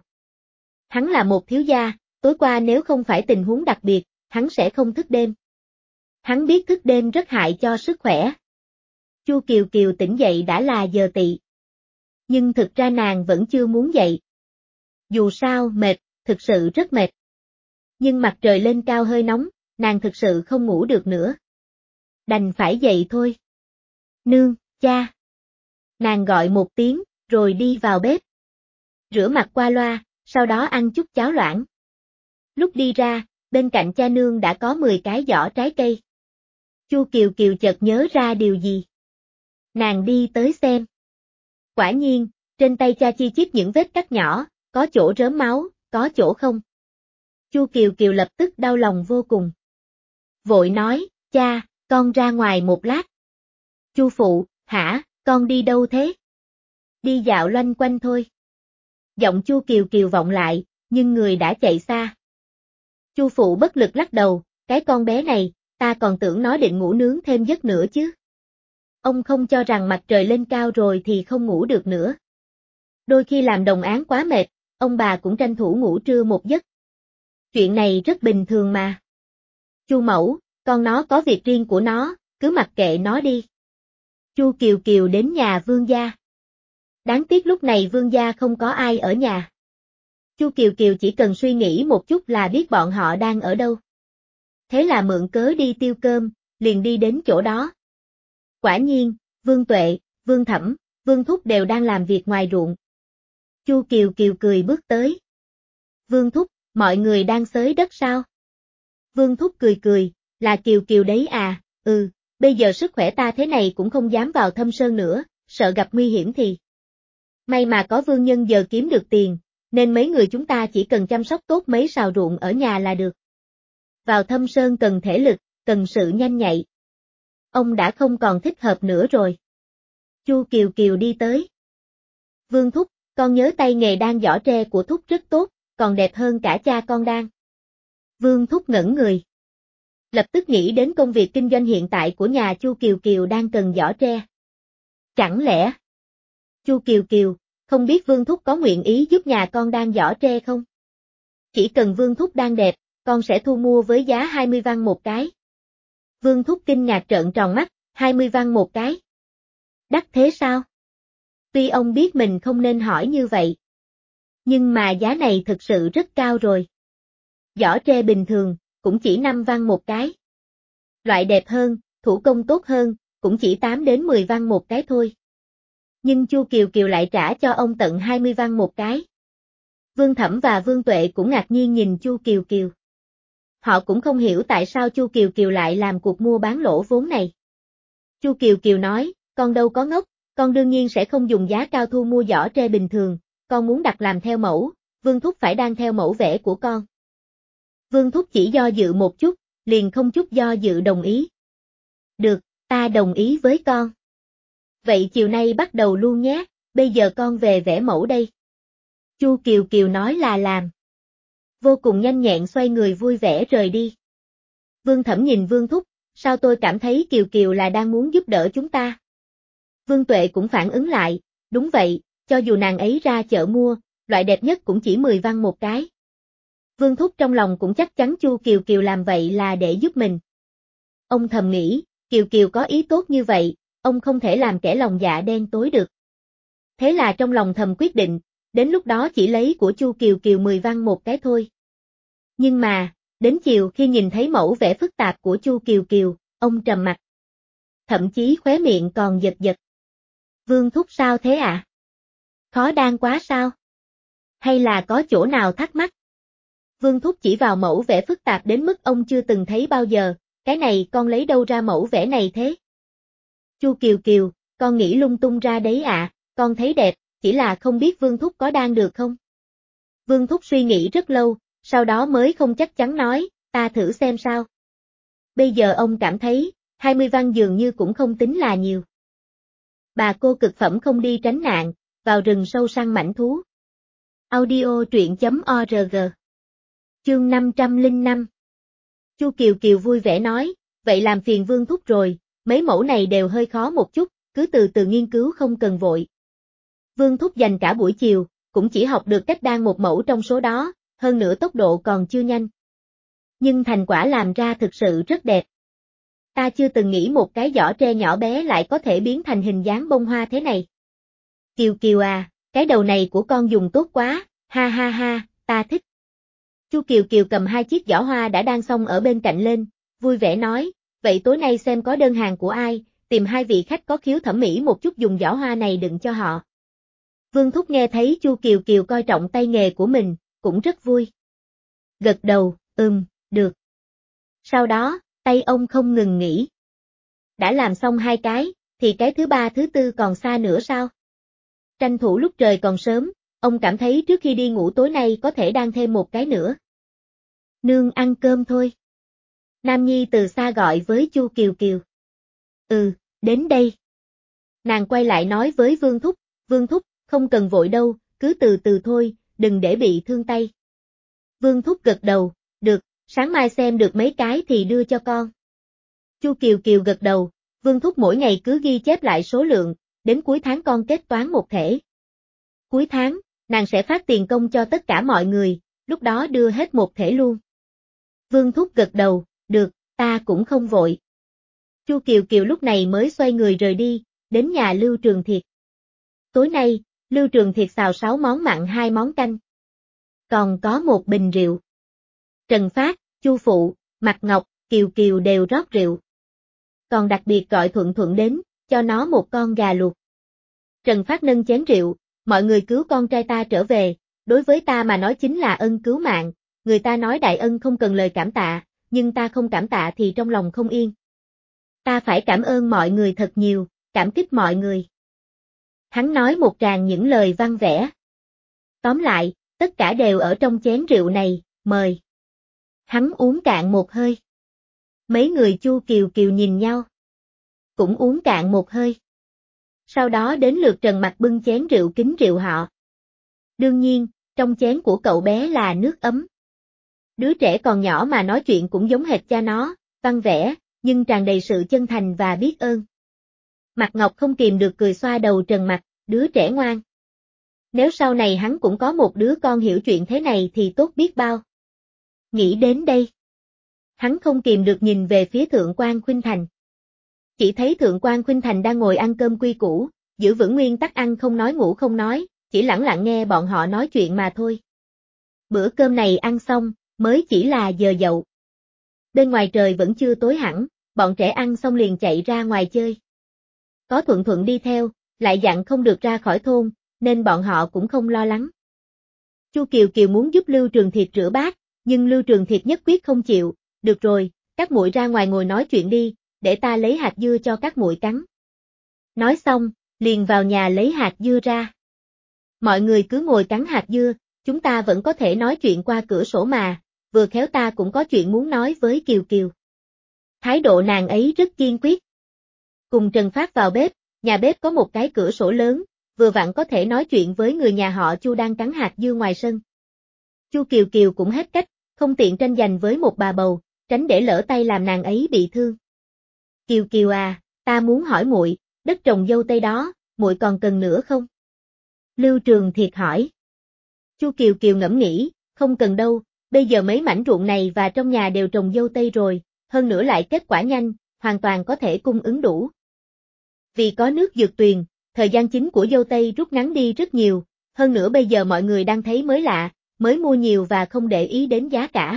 Hắn là một thiếu gia, tối qua nếu không phải tình huống đặc biệt, hắn sẽ không thức đêm. Hắn biết thức đêm rất hại cho sức khỏe. Chu Kiều Kiều tỉnh dậy đã là giờ tỵ. Nhưng thực ra nàng vẫn chưa muốn dậy. Dù sao mệt, thực sự rất mệt. Nhưng mặt trời lên cao hơi nóng, nàng thực sự không ngủ được nữa. Đành phải dậy thôi. Nương, cha. Nàng gọi một tiếng, rồi đi vào bếp. Rửa mặt qua loa, sau đó ăn chút cháo loãng. Lúc đi ra, bên cạnh cha nương đã có mười cái giỏ trái cây. Chu Kiều Kiều chợt nhớ ra điều gì. Nàng đi tới xem. Quả nhiên, trên tay cha chi chít những vết cắt nhỏ, có chỗ rớm máu, có chỗ không. Chu Kiều Kiều lập tức đau lòng vô cùng. Vội nói, cha, con ra ngoài một lát. Chu phụ, hả, con đi đâu thế? Đi dạo loanh quanh thôi. Giọng Chu Kiều Kiều vọng lại, nhưng người đã chạy xa. Chu phụ bất lực lắc đầu, cái con bé này, ta còn tưởng nó định ngủ nướng thêm giấc nữa chứ. Ông không cho rằng mặt trời lên cao rồi thì không ngủ được nữa. Đôi khi làm đồng án quá mệt, ông bà cũng tranh thủ ngủ trưa một giấc. Chuyện này rất bình thường mà. Chu mẫu, con nó có việc riêng của nó, cứ mặc kệ nó đi. Chu Kiều Kiều đến nhà Vương gia. Đáng tiếc lúc này Vương gia không có ai ở nhà. Chu Kiều Kiều chỉ cần suy nghĩ một chút là biết bọn họ đang ở đâu. Thế là mượn cớ đi tiêu cơm, liền đi đến chỗ đó. Quả nhiên, Vương Tuệ, Vương Thẩm, Vương Thúc đều đang làm việc ngoài ruộng. Chu Kiều Kiều cười bước tới. Vương Thúc, mọi người đang xới đất sao? Vương Thúc cười cười, là Kiều Kiều đấy à, ừ, bây giờ sức khỏe ta thế này cũng không dám vào thâm sơn nữa, sợ gặp nguy hiểm thì. May mà có Vương Nhân giờ kiếm được tiền, nên mấy người chúng ta chỉ cần chăm sóc tốt mấy sào ruộng ở nhà là được. Vào thâm sơn cần thể lực, cần sự nhanh nhạy. Ông đã không còn thích hợp nữa rồi. Chu Kiều Kiều đi tới. Vương Thúc, con nhớ tay nghề đan giỏ tre của Thúc rất tốt, còn đẹp hơn cả cha con đan. Vương Thúc ngẩn người. Lập tức nghĩ đến công việc kinh doanh hiện tại của nhà Chu Kiều Kiều đang cần giỏ tre. Chẳng lẽ? Chu Kiều Kiều, không biết Vương Thúc có nguyện ý giúp nhà con đan giỏ tre không? Chỉ cần Vương Thúc đan đẹp, con sẽ thu mua với giá hai mươi văn một cái. Vương Thúc kinh ngạc trợn tròn mắt, hai mươi văn một cái. Đắt thế sao? Tuy ông biết mình không nên hỏi như vậy. Nhưng mà giá này thực sự rất cao rồi. Giỏ tre bình thường, cũng chỉ năm văn một cái. Loại đẹp hơn, thủ công tốt hơn, cũng chỉ tám đến mười văn một cái thôi. Nhưng Chu Kiều Kiều lại trả cho ông tận hai mươi văn một cái. Vương Thẩm và Vương Tuệ cũng ngạc nhiên nhìn Chu Kiều Kiều. Họ cũng không hiểu tại sao Chu Kiều Kiều lại làm cuộc mua bán lỗ vốn này. Chu Kiều Kiều nói, con đâu có ngốc, con đương nhiên sẽ không dùng giá cao thu mua giỏ tre bình thường, con muốn đặt làm theo mẫu, Vương Thúc phải đan theo mẫu vẽ của con. Vương Thúc chỉ do dự một chút, liền không chút do dự đồng ý. Được, ta đồng ý với con. Vậy chiều nay bắt đầu luôn nhé, bây giờ con về vẽ mẫu đây. Chu Kiều Kiều nói là làm. Vô cùng nhanh nhẹn xoay người vui vẻ rời đi. Vương Thẩm nhìn Vương Thúc, sao tôi cảm thấy Kiều Kiều là đang muốn giúp đỡ chúng ta. Vương Tuệ cũng phản ứng lại, đúng vậy, cho dù nàng ấy ra chợ mua, loại đẹp nhất cũng chỉ mười văn một cái. Vương Thúc trong lòng cũng chắc chắn Chu Kiều Kiều làm vậy là để giúp mình. Ông thầm nghĩ, Kiều Kiều có ý tốt như vậy, ông không thể làm kẻ lòng dạ đen tối được. Thế là trong lòng thầm quyết định, đến lúc đó chỉ lấy của Chu Kiều Kiều mười văn một cái thôi. Nhưng mà, đến chiều khi nhìn thấy mẫu vẽ phức tạp của Chu Kiều Kiều, ông trầm mặt. Thậm chí khóe miệng còn giật giật. Vương Thúc sao thế ạ? À? Khó đan quá sao? Hay là có chỗ nào thắc mắc? Vương Thúc chỉ vào mẫu vẽ phức tạp đến mức ông chưa từng thấy bao giờ, cái này con lấy đâu ra mẫu vẽ này thế? Chu Kiều Kiều, con nghĩ lung tung ra đấy ạ, à, con thấy đẹp, chỉ là không biết Vương Thúc có đan được không? Vương Thúc suy nghĩ rất lâu, sau đó mới không chắc chắn nói, ta thử xem sao. Bây giờ ông cảm thấy, hai mươi văn dường như cũng không tính là nhiều. Bà cô cực phẩm không đi tránh nạn, vào rừng sâu săn mãnh thú. Audio truyện chấm org. Chương năm trăm lẻ năm. Chu Kiều Kiều vui vẻ nói, vậy làm phiền Vương Thúc rồi, mấy mẫu này đều hơi khó một chút, cứ từ từ nghiên cứu không cần vội. Vương Thúc dành cả buổi chiều, cũng chỉ học được cách đan một mẫu trong số đó, hơn nữa tốc độ còn chưa nhanh. Nhưng thành quả làm ra thực sự rất đẹp. Ta chưa từng nghĩ một cái giỏ tre nhỏ bé lại có thể biến thành hình dáng bông hoa thế này. Kiều Kiều à, cái đầu này của con dùng tốt quá, ha ha ha, ta thích. Chu Kiều Kiều cầm hai chiếc giỏ hoa đã đan xong ở bên cạnh lên, vui vẻ nói, vậy tối nay xem có đơn hàng của ai, tìm hai vị khách có khiếu thẩm mỹ một chút dùng giỏ hoa này đựng cho họ. Vương Thúc nghe thấy Chu Kiều Kiều coi trọng tay nghề của mình, cũng rất vui. Gật đầu, ừm, được. Sau đó, tay ông không ngừng nghỉ. Đã làm xong hai cái, thì cái thứ ba thứ tư còn xa nữa sao? Tranh thủ lúc trời còn sớm, ông cảm thấy trước khi đi ngủ tối nay có thể đan thêm một cái nữa. Nương ăn cơm thôi. Nam Nhi từ xa gọi với Chu Kiều Kiều. Ừ, đến đây. Nàng quay lại nói với Vương Thúc, Vương Thúc, không cần vội đâu, cứ từ từ thôi, đừng để bị thương tay. Vương Thúc gật đầu, được, sáng mai xem được mấy cái thì đưa cho con. Chu Kiều Kiều gật đầu, Vương Thúc mỗi ngày cứ ghi chép lại số lượng, đến cuối tháng con kết toán một thể. Cuối tháng, nàng sẽ phát tiền công cho tất cả mọi người, lúc đó đưa hết một thể luôn. Vương Thúc gật đầu, được, ta cũng không vội. Chu Kiều Kiều lúc này mới xoay người rời đi, đến nhà Lưu Trường Thiệt. Tối nay, Lưu Trường Thiệt xào sáu món mặn hai món canh. còn có một bình rượu. Trần Phát, Chu Phụ, Mạc Ngọc, Kiều Kiều đều rót rượu. Còn đặc biệt gọi Thuận Thuận đến, cho nó một con gà luộc. Trần Phát nâng chén rượu, mọi người cứu con trai ta trở về, đối với ta mà nói chính là ân cứu mạng, người ta nói đại ân không cần lời cảm tạ, nhưng ta không cảm tạ thì trong lòng không yên. Ta phải cảm ơn mọi người thật nhiều, cảm kích mọi người. Hắn nói một tràng những lời văn vẽ. Tóm lại, tất cả đều ở trong chén rượu này, mời. Hắn uống cạn một hơi. Mấy người Chu Kiều Kiều nhìn nhau. Cũng uống cạn một hơi. Sau đó đến lượt Trần Mặc bưng chén rượu kính rượu họ. Đương nhiên, trong chén của cậu bé là nước ấm. Đứa trẻ còn nhỏ mà nói chuyện cũng giống hệt cha nó, văn vẽ, nhưng tràn đầy sự chân thành và biết ơn. Mạc Ngọc không kìm được cười xoa đầu Trần Mặc, đứa trẻ ngoan. Nếu sau này hắn cũng có một đứa con hiểu chuyện thế này thì tốt biết bao. Nghĩ đến đây. Hắn không kìm được nhìn về phía Thượng quan Khuynh Thành. Chỉ thấy Thượng quan Khuynh Thành đang ngồi ăn cơm quy củ, giữ vững nguyên tắc ăn không nói ngủ không nói, chỉ lẳng lặng nghe bọn họ nói chuyện mà thôi. Bữa cơm này ăn xong, mới chỉ là giờ dậu. Bên ngoài trời vẫn chưa tối hẳn, bọn trẻ ăn xong liền chạy ra ngoài chơi. Có Thuận Thuận đi theo, lại dặn không được ra khỏi thôn, nên bọn họ cũng không lo lắng. Chu Kiều Kiều muốn giúp Lưu Trường Thiệt rửa bát, nhưng Lưu Trường Thiệt nhất quyết không chịu, được rồi, các muội ra ngoài ngồi nói chuyện đi, để ta lấy hạt dưa cho các muội cắn. Nói xong, liền vào nhà lấy hạt dưa ra. Mọi người cứ ngồi cắn hạt dưa, chúng ta vẫn có thể nói chuyện qua cửa sổ mà, vừa khéo ta cũng có chuyện muốn nói với Kiều Kiều. Thái độ nàng ấy rất kiên quyết. Cùng Trần Phát vào bếp, nhà bếp có một cái cửa sổ lớn, vừa vặn có thể nói chuyện với người nhà họ Chu đang cắn hạt dưa ngoài sân. Chu Kiều Kiều cũng hết cách, không tiện tranh giành với một bà bầu, tránh để lỡ tay làm nàng ấy bị thương. Kiều Kiều à, ta muốn hỏi muội, đất trồng dâu tây đó, muội còn cần nữa không? Lưu Trường Thiệt hỏi. Chu Kiều Kiều ngẫm nghĩ, không cần đâu, bây giờ mấy mảnh ruộng này và trong nhà đều trồng dâu tây rồi, hơn nữa lại kết quả nhanh, hoàn toàn có thể cung ứng đủ. Vì có nước dược tuyền, thời gian chính của dâu tây rút ngắn đi rất nhiều, hơn nữa bây giờ mọi người đang thấy mới lạ, mới mua nhiều và không để ý đến giá cả.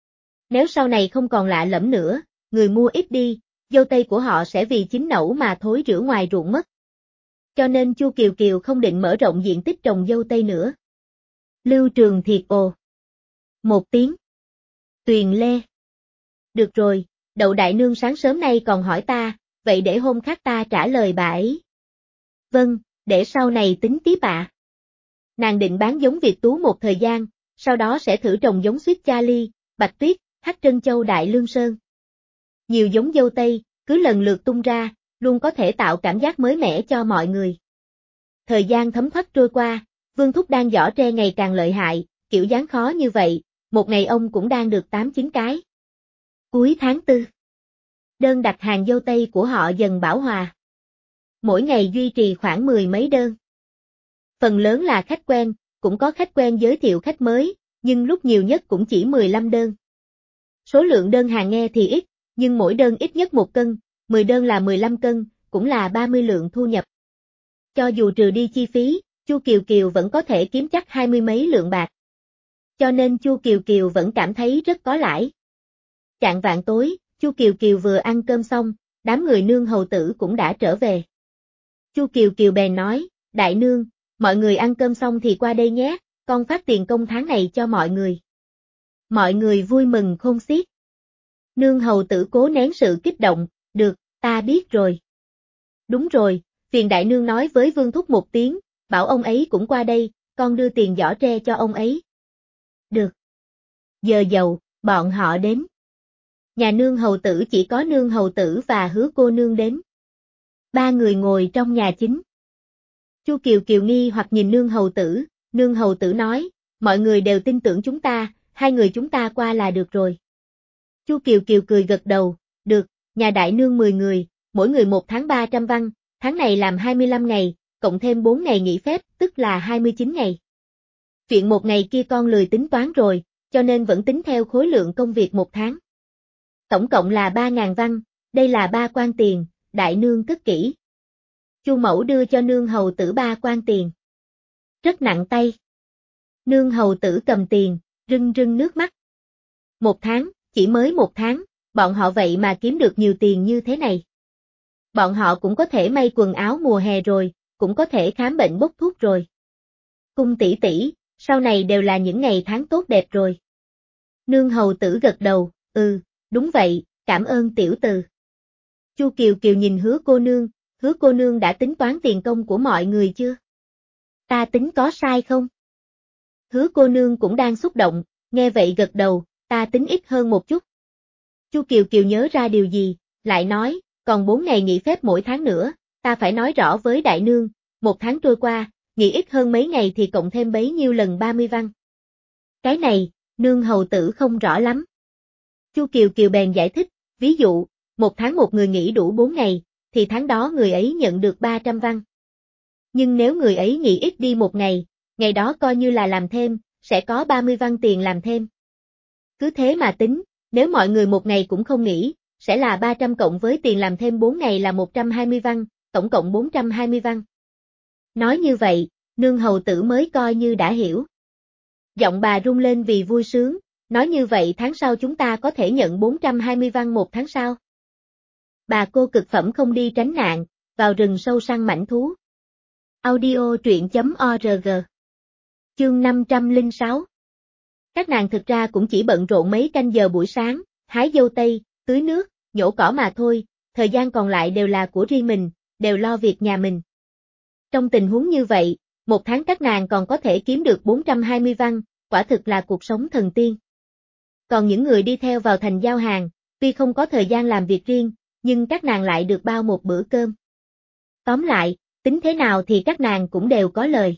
Nếu sau này không còn lạ lẫm nữa, người mua ít đi, dâu tây của họ sẽ vì chín nẩu mà thối rữa ngoài ruộng mất. Cho nên Chu Kiều Kiều không định mở rộng diện tích trồng dâu tây nữa. Lưu Trường Thiệt ồ. Một tiếng. Tuyền Lê. Được rồi, Đậu đại nương sáng sớm nay còn hỏi ta, vậy để hôm khác ta trả lời bà ấy. Vâng, để sau này tính tiếp ạ. Nàng định bán giống Việt Tú một thời gian, sau đó sẽ thử trồng giống Sweet Charlie, Bạch Tuyết, Hắc Trân Châu Đại Lương Sơn. Nhiều giống dâu tây, cứ lần lượt tung ra, luôn có thể tạo cảm giác mới mẻ cho mọi người. Thời gian thấm thoát trôi qua, Vương Thúc đang giỏ tre ngày càng lợi hại, kiểu dáng khó như vậy, một ngày ông cũng đang được tám chín cái. Cuối tháng tư, đơn đặt hàng dâu tây của họ dần bão hòa. Mỗi ngày duy trì khoảng mười mấy đơn. Phần lớn là khách quen, cũng có khách quen giới thiệu khách mới, nhưng lúc nhiều nhất cũng chỉ mười lăm đơn. Số lượng đơn hàng nghe thì ít, nhưng mỗi đơn ít nhất một cân, mười đơn là mười lăm cân, cũng là ba mươi lượng thu nhập. Cho dù trừ đi chi phí, Chu Kiều Kiều vẫn có thể kiếm chắc hai mươi mấy lượng bạc. Cho nên Chu Kiều Kiều vẫn cảm thấy rất có lãi. Chạng vạng tối, Chu Kiều Kiều vừa ăn cơm xong, đám người nương hầu tử cũng đã trở về. Chu Kiều Kiều bèn nói, đại nương, mọi người ăn cơm xong thì qua đây nhé, con phát tiền công tháng này cho mọi người. Mọi người vui mừng khôn xiết. Nương hầu tử cố nén sự kích động, được, ta biết rồi. Đúng rồi, phiền đại nương nói với Vương Thúc một tiếng, bảo ông ấy cũng qua đây, con đưa tiền giỏ tre cho ông ấy. Được. Giờ dậu, bọn họ đến. Nhà nương hầu tử chỉ có nương hầu tử và Hứa cô nương đến. Ba người ngồi trong nhà chính. Chu Kiều Kiều nghi hoặc nhìn nương hầu tử, nương hầu tử nói, mọi người đều tin tưởng chúng ta, hai người chúng ta qua là được rồi. Chu Kiều Kiều cười gật đầu, được, nhà đại nương mười người, mỗi người một tháng ba trăm văn, tháng này làm hai mươi lăm ngày, cộng thêm bốn ngày nghỉ phép, tức là hai mươi chín ngày. Chuyện một ngày kia con lười tính toán rồi, cho nên vẫn tính theo khối lượng công việc một tháng. Tổng cộng là ba ngàn văn, đây là ba quan tiền, đại nương cất kỹ. Chu mẫu đưa cho nương hầu tử ba quan tiền. Rất nặng tay. Nương hầu tử cầm tiền, rưng rưng nước mắt. Một tháng, chỉ mới một tháng, bọn họ vậy mà kiếm được nhiều tiền như thế này. Bọn họ cũng có thể may quần áo mùa hè rồi, cũng có thể khám bệnh bốc thuốc rồi. Cung tỷ tỷ, sau này đều là những ngày tháng tốt đẹp rồi. Nương hầu tử gật đầu, ừ, đúng vậy, cảm ơn tiểu từ. Chu Kiều Kiều nhìn Hứa cô nương, Hứa cô nương đã tính toán tiền công của mọi người chưa? Ta tính có sai không? Hứa cô nương cũng đang xúc động, nghe vậy gật đầu, ta tính ít hơn một chút. Chu Kiều Kiều nhớ ra điều gì, lại nói, còn bốn ngày nghỉ phép mỗi tháng nữa, ta phải nói rõ với đại nương, một tháng trôi qua, nghỉ ít hơn mấy ngày thì cộng thêm bấy nhiêu lần ba mươi văn. Cái này, nương hầu tử không rõ lắm. Chu Kiều Kiều bèn giải thích, ví dụ, một tháng một người nghỉ đủ bốn ngày, thì tháng đó người ấy nhận được ba trăm văn. Nhưng nếu người ấy nghỉ ít đi một ngày, ngày đó coi như là làm thêm, sẽ có ba mươi văn tiền làm thêm. Cứ thế mà tính, nếu mọi người một ngày cũng không nghỉ, sẽ là ba trăm cộng với tiền làm thêm bốn ngày là một trăm hai mươi văn, tổng cộng bốn trăm hai mươi văn. Nói như vậy, nương hầu tử mới coi như đã hiểu. Giọng bà rung lên vì vui sướng, nói như vậy tháng sau chúng ta có thể nhận bốn trăm hai mươi văn một tháng sau. Bà cô cực phẩm không đi tránh nạn, vào rừng sâu săn mãnh thú. Audio truyện chấm org. Chương năm trăm lẻ sáu. Các nàng thực ra cũng chỉ bận rộn mấy canh giờ buổi sáng, hái dâu tây, tưới nước, nhổ cỏ mà thôi, thời gian còn lại đều là của riêng mình, đều lo việc nhà mình. Trong tình huống như vậy, một tháng các nàng còn có thể kiếm được bốn trăm hai mươi văn, quả thực là cuộc sống thần tiên. Còn những người đi theo vào thành giao hàng, tuy không có thời gian làm việc riêng, nhưng các nàng lại được bao một bữa cơm. Tóm lại, tính thế nào thì các nàng cũng đều có lời.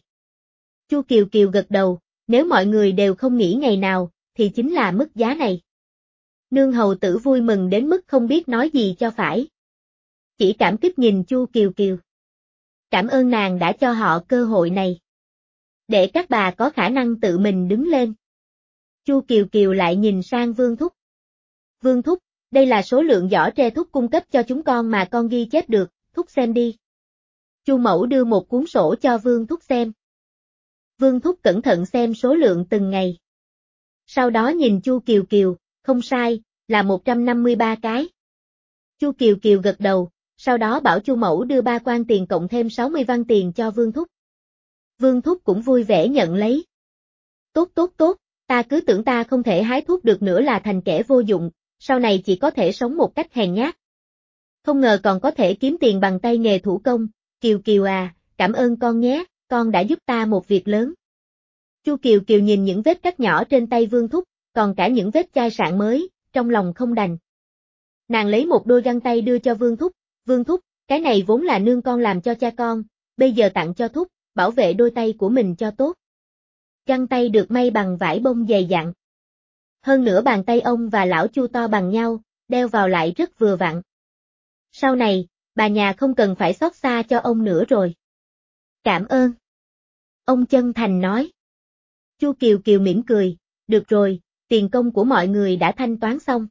Chu Kiều Kiều gật đầu, nếu mọi người đều không nghỉ ngày nào, thì chính là mức giá này. Nương hầu tử vui mừng đến mức không biết nói gì cho phải. Chỉ cảm kích nhìn Chu Kiều Kiều. Cảm ơn nàng đã cho họ cơ hội này. Để các bà có khả năng tự mình đứng lên. Chu Kiều Kiều lại nhìn sang Vương Thúc. Vương Thúc, đây là số lượng giỏ tre Thúc cung cấp cho chúng con mà con ghi chép được, Thúc xem đi. Chu Mẫu đưa một cuốn sổ cho Vương Thúc xem. Vương Thúc cẩn thận xem số lượng từng ngày. Sau đó nhìn Chu Kiều Kiều, không sai, là một trăm năm mươi ba cái. Chu Kiều Kiều gật đầu, sau đó bảo Chu Mẫu đưa ba quan tiền cộng thêm sáu mươi văn tiền cho Vương Thúc. Vương Thúc cũng vui vẻ nhận lấy. Tốt tốt tốt, ta cứ tưởng ta không thể hái thuốc được nữa là thành kẻ vô dụng, sau này chỉ có thể sống một cách hèn nhát. Không ngờ còn có thể kiếm tiền bằng tay nghề thủ công, Kiều Kiều à, cảm ơn con nhé, con đã giúp ta một việc lớn. Chu Kiều Kiều nhìn những vết cắt nhỏ trên tay Vương Thúc, còn cả những vết chai sạn mới, trong lòng không đành. Nàng lấy một đôi găng tay đưa cho Vương Thúc, Vương Thúc, cái này vốn là nương con làm cho cha con, bây giờ tặng cho Thúc, bảo vệ đôi tay của mình cho tốt. Găng tay được may bằng vải bông dày dặn. Hơn nữa bàn tay ông và lão Chu to bằng nhau, đeo vào lại rất vừa vặn. Sau này, bà nhà không cần phải xót xa cho ông nữa rồi. Cảm ơn. Ông chân thành nói. Chu Kiều Kiều mỉm cười, được rồi, tiền công của mọi người đã thanh toán xong.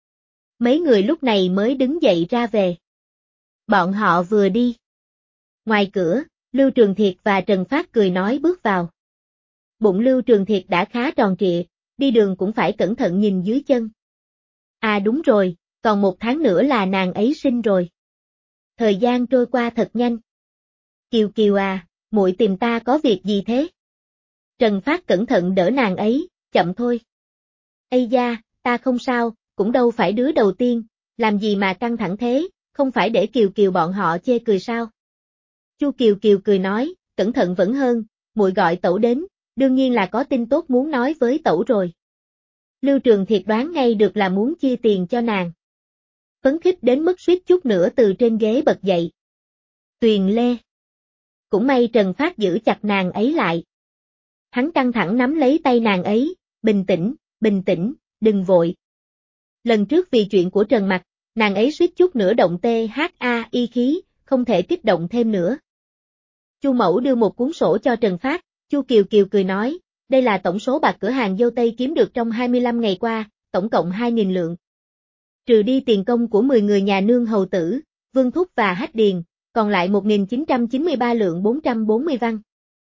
Mấy người lúc này mới đứng dậy ra về. Bọn họ vừa đi. Ngoài cửa, Lưu Trường Thiệt và Trần Phát cười nói bước vào. Bụng Lưu Trường Thiệt đã khá tròn trịa, đi đường cũng phải cẩn thận nhìn dưới chân. À đúng rồi, còn một tháng nữa là nàng ấy sinh rồi. Thời gian trôi qua thật nhanh. Kiều Kiều à, muội tìm ta có việc gì thế? Trần Phát cẩn thận đỡ nàng ấy, chậm thôi. Ây da, ta không sao, cũng đâu phải đứa đầu tiên, làm gì mà căng thẳng thế, không phải để Kiều Kiều bọn họ chê cười sao? Chu Kiều Kiều cười nói, cẩn thận vẫn hơn, muội gọi tẩu đến, đương nhiên là có tin tốt muốn nói với tẩu rồi. Lưu Trường Thiệt đoán ngay được là muốn chia tiền cho nàng. Phấn khích đến mức suýt chút nữa từ trên ghế bật dậy. Tuyền Lê. Cũng may Trần Phát giữ chặt nàng ấy lại. Hắn căng thẳng nắm lấy tay nàng ấy, bình tĩnh, bình tĩnh, đừng vội. Lần trước vì chuyện của Trần Mặc, nàng ấy suýt chút nữa động tê hát a y khí, không thể kích động thêm nữa. Chu Mẫu đưa một cuốn sổ cho Trần Phát, Chu Kiều Kiều cười nói, đây là tổng số bạc cửa hàng dâu tây kiếm được trong hai mươi lăm ngày qua, tổng cộng hai nghìn lượng. Trừ đi tiền công của mười người nhà nương hầu tử, Vương Thúc và Hách Điền, còn lại một nghìn chín trăm chín mươi ba lượng bốn trăm bốn mươi văn.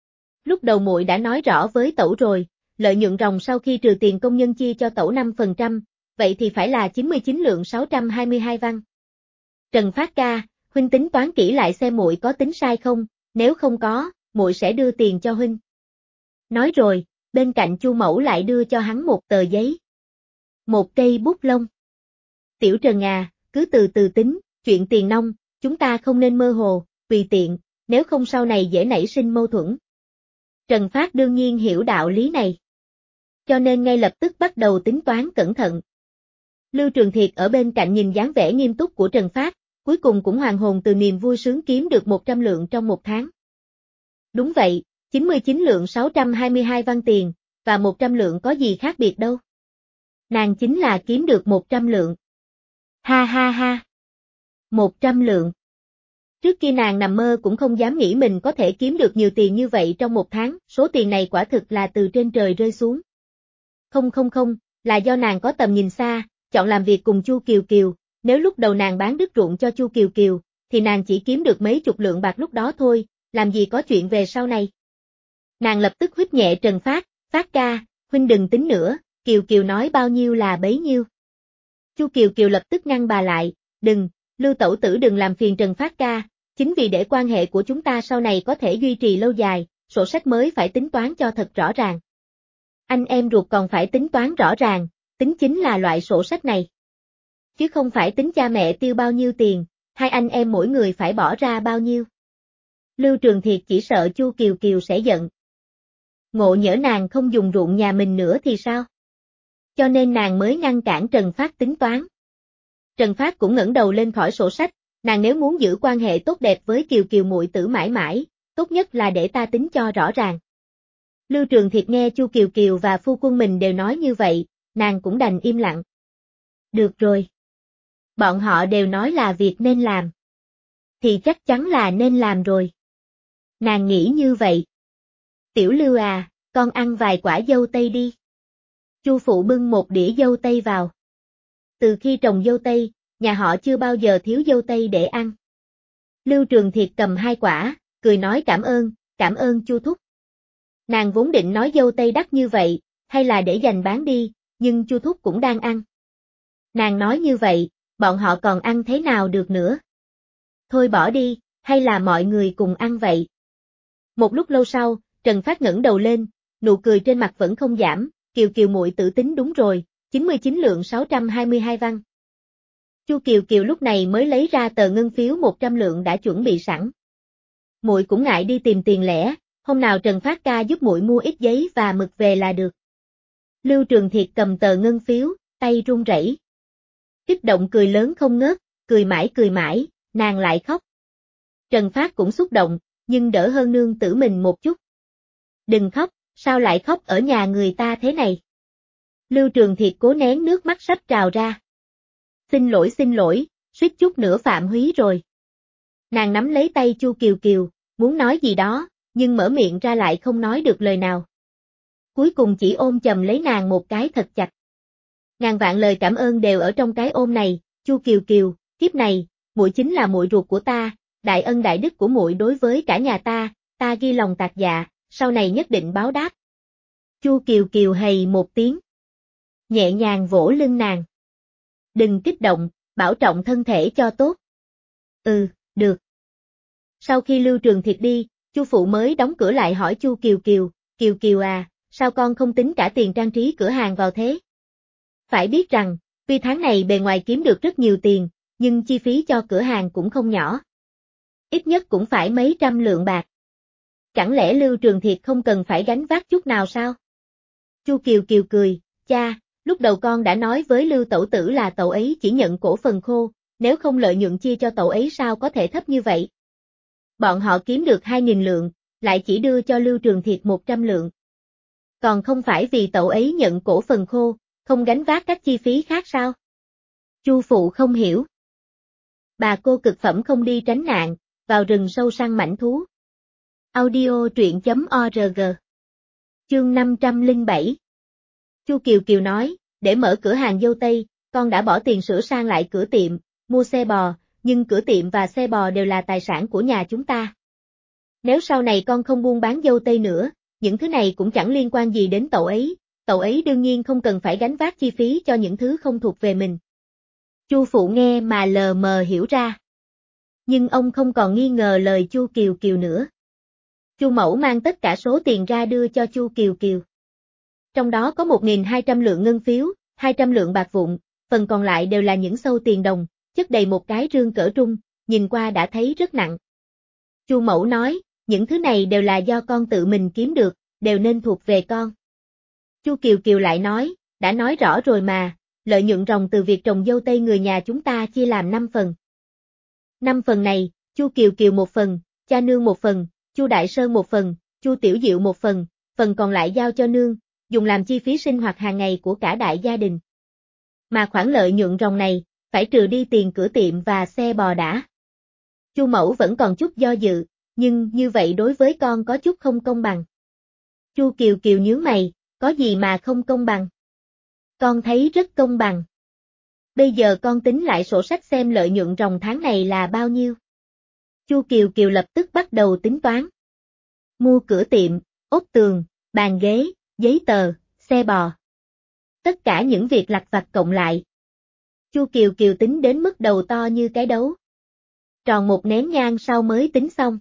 Lúc đầu muội đã nói rõ với tẩu rồi, lợi nhuận ròng sau khi trừ tiền công nhân chia cho tẩu năm phần trăm, vậy thì phải là chín mươi chín lượng sáu trăm hai mươi hai văn. Trần Phát ca, huynh tính toán kỹ lại xem muội có tính sai không, nếu không có, muội sẽ đưa tiền cho huynh. Nói rồi, bên cạnh Chu Mẫu lại đưa cho hắn một tờ giấy. Một cây bút lông. Tiểu Trần à, cứ từ từ tính, chuyện tiền nong, chúng ta không nên mơ hồ, tùy tiện, nếu không sau này dễ nảy sinh mâu thuẫn. Trần Phát đương nhiên hiểu đạo lý này. Cho nên ngay lập tức bắt đầu tính toán cẩn thận. Lưu Trường Thiệt ở bên cạnh nhìn dáng vẻ nghiêm túc của Trần Phát, cuối cùng cũng hoàn hồn từ niềm vui sướng kiếm được một trăm lượng trong một tháng. Đúng vậy, chín mươi chín lượng sáu trăm hai mươi hai văn tiền, và một trăm lượng có gì khác biệt đâu. Nàng chính là kiếm được một trăm lượng. Ha ha ha. một trăm lượng. Trước kia nàng nằm mơ cũng không dám nghĩ mình có thể kiếm được nhiều tiền như vậy trong một tháng, số tiền này quả thực là từ trên trời rơi xuống. Không không không, là do nàng có tầm nhìn xa, chọn làm việc cùng Chu Kiều Kiều, nếu lúc đầu nàng bán đứt ruộng cho Chu Kiều Kiều, thì nàng chỉ kiếm được mấy chục lượng bạc lúc đó thôi, làm gì có chuyện về sau này. Nàng lập tức huýt nhẹ Trần Phát, Phát ca, huynh đừng tính nữa, Kiều Kiều nói bao nhiêu là bấy nhiêu. Chu Kiều Kiều lập tức ngăn bà lại, đừng, Lưu tẩu tử đừng làm phiền Trần Phát ca, chính vì để quan hệ của chúng ta sau này có thể duy trì lâu dài, sổ sách mới phải tính toán cho thật rõ ràng. Anh em ruột còn phải tính toán rõ ràng, tính chính là loại sổ sách này. Chứ không phải tính cha mẹ tiêu bao nhiêu tiền, hai anh em mỗi người phải bỏ ra bao nhiêu. Lưu Trường Thiệt chỉ sợ Chu Kiều Kiều sẽ giận. Ngộ nhỡ nàng không dùng ruộng nhà mình nữa thì sao? Cho nên nàng mới ngăn cản Trần Phát tính toán. Trần Phát cũng ngẩng đầu lên khỏi sổ sách, nàng nếu muốn giữ quan hệ tốt đẹp với Kiều Kiều muội tử mãi mãi, tốt nhất là để ta tính cho rõ ràng. Lưu Trường Thiệt nghe Chu Kiều Kiều và phu quân mình đều nói như vậy, nàng cũng đành im lặng. Được rồi. Bọn họ đều nói là việc nên làm. Thì chắc chắn là nên làm rồi. Nàng nghĩ như vậy. Tiểu Lưu à, con ăn vài quả dâu tây đi. Chu phụ bưng một đĩa dâu tây vào. Từ khi trồng dâu tây, nhà họ chưa bao giờ thiếu dâu tây để ăn. Lưu Trường Thiệt cầm hai quả, cười nói cảm ơn, cảm ơn Chu thúc. Nàng vốn định nói dâu tây đắt như vậy, hay là để dành bán đi, nhưng Chu thúc cũng đang ăn. Nàng nói như vậy, bọn họ còn ăn thế nào được nữa? Thôi bỏ đi, hay là mọi người cùng ăn vậy? Một lúc lâu sau, Trần Phát ngẩng đầu lên, nụ cười trên mặt vẫn không giảm, Kiều Kiều muội tử tính đúng rồi, chín mươi chín lượng sáu trăm hai mươi hai văn. Chu Kiều Kiều lúc này mới lấy ra tờ ngân phiếu một trăm lượng đã chuẩn bị sẵn. Muội cũng ngại đi tìm tiền lẻ, hôm nào Trần Phát ca giúp muội mua ít giấy và mực về là được. Lưu Trường Thiệt cầm tờ ngân phiếu, tay run rẩy. Kích động cười lớn không ngớt, cười mãi cười mãi, nàng lại khóc. Trần Phát cũng xúc động, nhưng đỡ hơn nương tử mình một chút. Đừng khóc, sao lại khóc ở nhà người ta thế này? Lưu Trường Thiệt cố nén nước mắt sắp trào ra. Xin lỗi xin lỗi, suýt chút nữa phạm húy rồi. Nàng nắm lấy tay Chu Kiều Kiều, muốn nói gì đó, nhưng mở miệng ra lại không nói được lời nào. Cuối cùng chỉ ôm chầm lấy nàng một cái thật chặt. Ngàn vạn lời cảm ơn đều ở trong cái ôm này, Chu Kiều Kiều, kiếp này, muội chính là muội ruột của ta, đại ân đại đức của muội đối với cả nhà ta, ta ghi lòng tạc dạ, sau này nhất định báo đáp. Chu Kiều Kiều hầy một tiếng. Nhẹ nhàng vỗ lưng nàng. Đừng kích động, bảo trọng thân thể cho tốt. Ừ, được. Sau khi Lưu Trường Thiệt đi, Chu phụ mới đóng cửa lại hỏi Chu Kiều Kiều, Kiều Kiều à, sao con không tính cả tiền trang trí cửa hàng vào thế? Phải biết rằng, tuy tháng này bề ngoài kiếm được rất nhiều tiền, nhưng chi phí cho cửa hàng cũng không nhỏ. Ít nhất cũng phải mấy trăm lượng bạc. Chẳng lẽ Lưu Trường Thiệt không cần phải gánh vác chút nào sao? Chu Kiều Kiều cười, cha, lúc đầu con đã nói với Lưu tẩu tử là cậu ấy chỉ nhận cổ phần khô, nếu không lợi nhuận chia cho cậu ấy sao có thể thấp như vậy? Bọn họ kiếm được hai nghìn lượng, lại chỉ đưa cho Lưu Trường Thiệt một trăm lượng. Còn không phải vì cậu ấy nhận cổ phần khô, không gánh vác các chi phí khác sao? Chu phụ không hiểu. Bà cô cực phẩm không đi tránh nạn, vào rừng sâu săn mãnh thú. Audio truyện chấm org. Chương năm trăm lẻ bảy. Chu Kiều Kiều nói, để mở cửa hàng dâu tây, con đã bỏ tiền sửa sang lại cửa tiệm, mua xe bò, nhưng cửa tiệm và xe bò đều là tài sản của nhà chúng ta. Nếu sau này con không buôn bán dâu tây nữa, những thứ này cũng chẳng liên quan gì đến cậu ấy, cậu ấy đương nhiên không cần phải gánh vác chi phí cho những thứ không thuộc về mình. Chu Phụ nghe mà lờ mờ hiểu ra. Nhưng ông không còn nghi ngờ lời Chu Kiều Kiều nữa. Chu Mẫu mang tất cả số tiền ra đưa cho Chu Kiều Kiều. Trong đó có một nghìn hai trăm lượng ngân phiếu, hai trăm lượng bạc vụn, phần còn lại đều là những xâu tiền đồng, chất đầy một cái rương cỡ trung, nhìn qua đã thấy rất nặng. Chu Mẫu nói, những thứ này đều là do con tự mình kiếm được, đều nên thuộc về con. Chu Kiều Kiều lại nói, đã nói rõ rồi mà, lợi nhuận ròng từ việc trồng dâu tây người nhà chúng ta chia làm năm phần. Năm phần này, Chu Kiều Kiều một phần, cha nương một phần, Chu Đại Sơn một phần, Chu Tiểu Diệu một phần, phần còn lại giao cho nương, dùng làm chi phí sinh hoạt hàng ngày của cả đại gia đình. Mà khoản lợi nhuận ròng này, phải trừ đi tiền cửa tiệm và xe bò đã. Chu Mẫu vẫn còn chút do dự, nhưng như vậy đối với con có chút không công bằng. Chu Kiều Kiều nhướng mày, có gì mà không công bằng? Con thấy rất công bằng. Bây giờ con tính lại sổ sách xem lợi nhuận ròng tháng này là bao nhiêu. Chu Kiều Kiều lập tức bắt đầu tính toán. Mua cửa tiệm, ốp tường, bàn ghế, giấy tờ, xe bò. Tất cả những việc lặt vặt cộng lại. Chu Kiều Kiều tính đến mức đầu to như cái đấu. Tròn một nén nhang sau mới tính xong.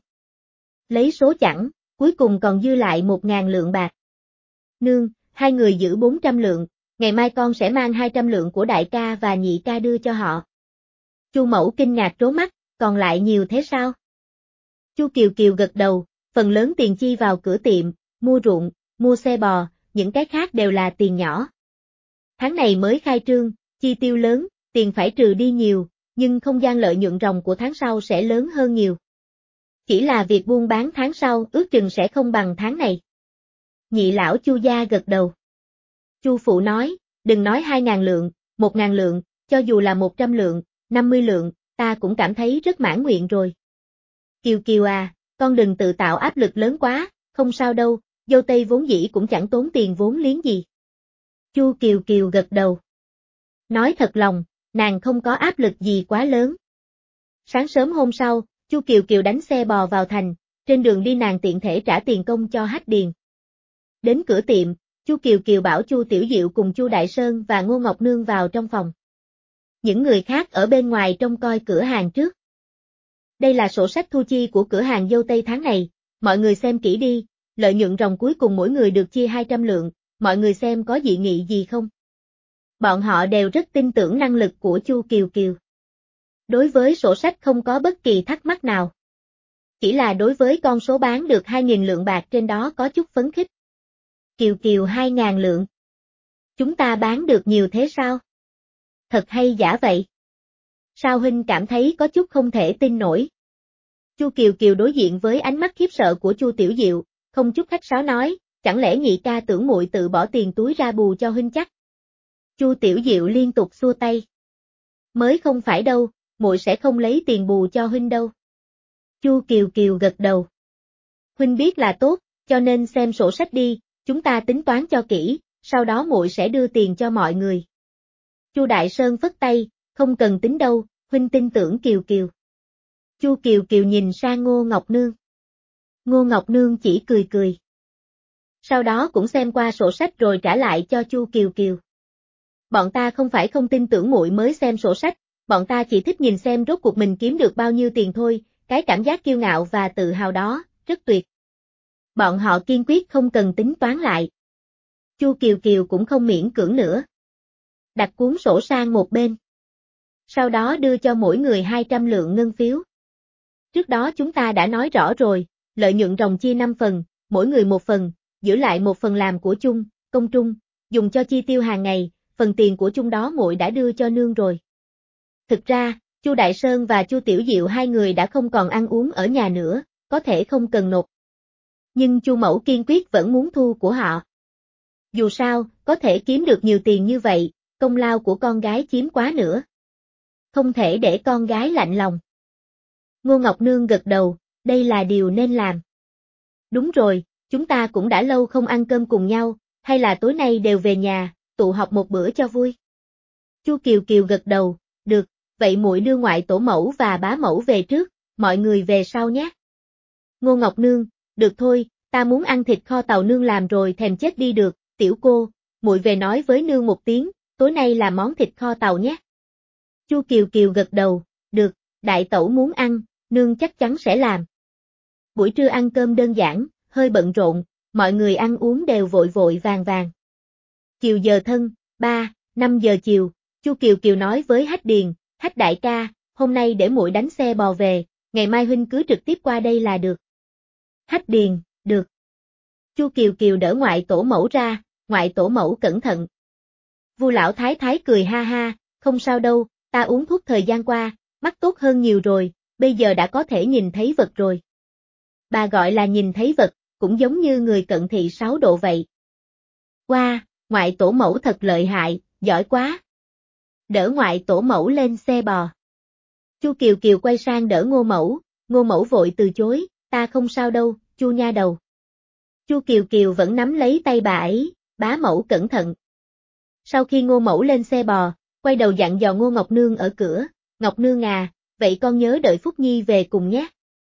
Lấy số chẵn, cuối cùng còn dư lại một ngàn lượng bạc. Nương, hai người giữ bốn trăm lượng, ngày mai con sẽ mang hai trăm lượng của đại ca và nhị ca đưa cho họ. Chu Mẫu kinh ngạc trố mắt, còn lại nhiều thế sao? Chu Kiều Kiều gật đầu, phần lớn tiền chi vào cửa tiệm, mua ruộng, mua xe bò, những cái khác đều là tiền nhỏ. Tháng này mới khai trương, chi tiêu lớn, tiền phải trừ đi nhiều, nhưng không gian lợi nhuận ròng của tháng sau sẽ lớn hơn nhiều. Chỉ là việc buôn bán tháng sau ước chừng sẽ không bằng tháng này. Nhị lão Chu gia gật đầu. Chu Phụ nói, đừng nói hai ngàn lượng, một ngàn lượng, cho dù là một trăm lượng, năm mươi lượng, ta cũng cảm thấy rất mãn nguyện rồi. Kiều Kiều à, con đừng tự tạo áp lực lớn quá, không sao đâu, dâu tây vốn dĩ cũng chẳng tốn tiền vốn liếng gì. Chu Kiều Kiều gật đầu. Nói thật lòng, nàng không có áp lực gì quá lớn. Sáng sớm hôm sau, Chu Kiều Kiều đánh xe bò vào thành, trên đường đi nàng tiện thể trả tiền công cho Hách Điền. Đến cửa tiệm, Chu Kiều Kiều bảo Chu Tiểu Diệu cùng Chu Đại Sơn và Ngô Ngọc Nương vào trong phòng. Những người khác ở bên ngoài trông coi cửa hàng trước. Đây là sổ sách thu chi của cửa hàng dâu tây tháng này, mọi người xem kỹ đi, lợi nhuận ròng cuối cùng mỗi người được chia hai trăm lượng, mọi người xem có dị nghị gì không? Bọn họ đều rất tin tưởng năng lực của Chu Kiều Kiều. Đối với sổ sách không có bất kỳ thắc mắc nào. Chỉ là đối với con số bán được hai nghìn lượng bạc trên đó có chút phấn khích. Kiều Kiều hai ngàn lượng. Chúng ta bán được nhiều thế sao? Thật hay giả vậy? Sao huynh cảm thấy có chút không thể tin nổi? Chu Kiều Kiều đối diện với ánh mắt khiếp sợ của Chu Tiểu Diệu, không chút khách sáo nói, chẳng lẽ nhị ca tưởng muội tự bỏ tiền túi ra bù cho huynh chắc? Chu Tiểu Diệu liên tục xua tay. Mới không phải đâu, muội sẽ không lấy tiền bù cho huynh đâu. Chu Kiều Kiều gật đầu. Huynh biết là tốt, cho nên xem sổ sách đi, chúng ta tính toán cho kỹ, sau đó muội sẽ đưa tiền cho mọi người. Chu Đại Sơn phất tay, không cần tính đâu, huynh tin tưởng Kiều Kiều. Chu Kiều Kiều nhìn sang Ngô Ngọc Nương. Ngô Ngọc Nương chỉ cười cười. Sau đó cũng xem qua sổ sách rồi trả lại cho Chu Kiều Kiều. Bọn ta không phải không tin tưởng muội mới xem sổ sách, bọn ta chỉ thích nhìn xem rốt cuộc mình kiếm được bao nhiêu tiền thôi, cái cảm giác kiêu ngạo và tự hào đó, rất tuyệt. Bọn họ kiên quyết không cần tính toán lại. Chu Kiều Kiều cũng không miễn cưỡng nữa. Đặt cuốn sổ sang một bên. Sau đó đưa cho mỗi người hai trăm lượng ngân phiếu. Trước đó chúng ta đã nói rõ rồi, lợi nhuận ròng chia năm phần, mỗi người một phần, giữ lại một phần làm của chung, công trung, dùng cho chi tiêu hàng ngày, phần tiền của chung đó muội đã đưa cho nương rồi. Thực ra, Chu Đại Sơn và Chu Tiểu Diệu hai người đã không còn ăn uống ở nhà nữa, có thể không cần nộp. Nhưng Chu Mẫu kiên quyết vẫn muốn thu của họ. Dù sao, có thể kiếm được nhiều tiền như vậy, công lao của con gái chiếm quá nữa. Không thể để con gái lạnh lòng. Ngô Ngọc Nương gật đầu, đây là điều nên làm. Đúng rồi, chúng ta cũng đã lâu không ăn cơm cùng nhau, hay là tối nay đều về nhà, tụ họp một bữa cho vui. Chu Kiều Kiều gật đầu, được, vậy muội đưa ngoại tổ mẫu và bá mẫu về trước, mọi người về sau nhé. Ngô Ngọc Nương, được thôi, ta muốn ăn thịt kho tàu nương làm rồi thèm chết đi được, tiểu cô, muội về nói với nương một tiếng, tối nay là món thịt kho tàu nhé. Chu Kiều Kiều gật đầu, được, đại tẩu muốn ăn, nương chắc chắn sẽ làm. Buổi trưa ăn cơm đơn giản, hơi bận rộn, mọi người ăn uống đều vội vội vàng vàng. Chiều giờ thân, ba, năm giờ chiều, Chu Kiều Kiều nói với Hách Điền, Hách đại ca, hôm nay để muội đánh xe bò về, ngày mai huynh cứ trực tiếp qua đây là được. Hách Điền, được. Chu Kiều Kiều đỡ ngoại tổ mẫu ra, ngoại tổ mẫu cẩn thận. Vu lão thái thái cười ha ha, không sao đâu, ta uống thuốc thời gian qua, mắt tốt hơn nhiều rồi, bây giờ đã có thể nhìn thấy vật rồi. Bà gọi là nhìn thấy vật, cũng giống như người cận thị sáu độ vậy. Wow, ngoại tổ mẫu thật lợi hại, giỏi quá. Đỡ ngoại tổ mẫu lên xe bò. Chu Kiều Kiều quay sang đỡ Ngô mẫu, Ngô mẫu vội từ chối, ta không sao đâu, Chu nha đầu. Chu Kiều Kiều vẫn nắm lấy tay bà ấy, bá mẫu cẩn thận. Sau khi Ngô mẫu lên xe bò, quay đầu dặn dò Ngô Ngọc Nương ở cửa, Ngọc Nương à, vậy con nhớ đợi Phúc Nhi về cùng nhé.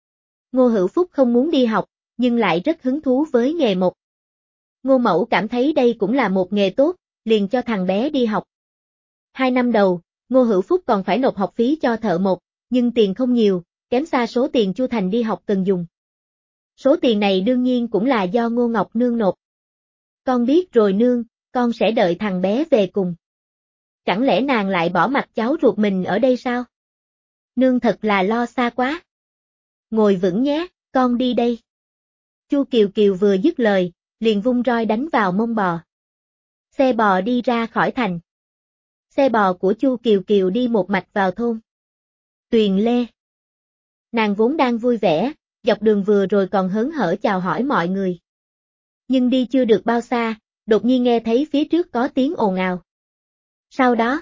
Ngô Hữu Phúc không muốn đi học, nhưng lại rất hứng thú với nghề mộc. Ngô mẫu cảm thấy đây cũng là một nghề tốt, liền cho thằng bé đi học. Hai năm đầu, Ngô Hữu Phúc còn phải nộp học phí cho thợ mộc, nhưng tiền không nhiều, kém xa số tiền Chu Thành đi học cần dùng. Số tiền này đương nhiên cũng là do Ngô Ngọc Nương nộp. Con biết rồi nương, con sẽ đợi thằng bé về cùng. Chẳng lẽ nàng lại bỏ mặc cháu ruột mình ở đây sao? Nương thật là lo xa quá. Ngồi vững nhé, con đi đây. Chu Kiều Kiều vừa dứt lời, liền vung roi đánh vào mông bò. Xe bò đi ra khỏi thành. Xe bò của Chu Kiều Kiều đi một mạch vào thôn Tuyền Lê. Nàng vốn đang vui vẻ, dọc đường vừa rồi còn hớn hở chào hỏi mọi người. Nhưng đi chưa được bao xa, đột nhiên nghe thấy phía trước có tiếng ồn ào. Sau đó,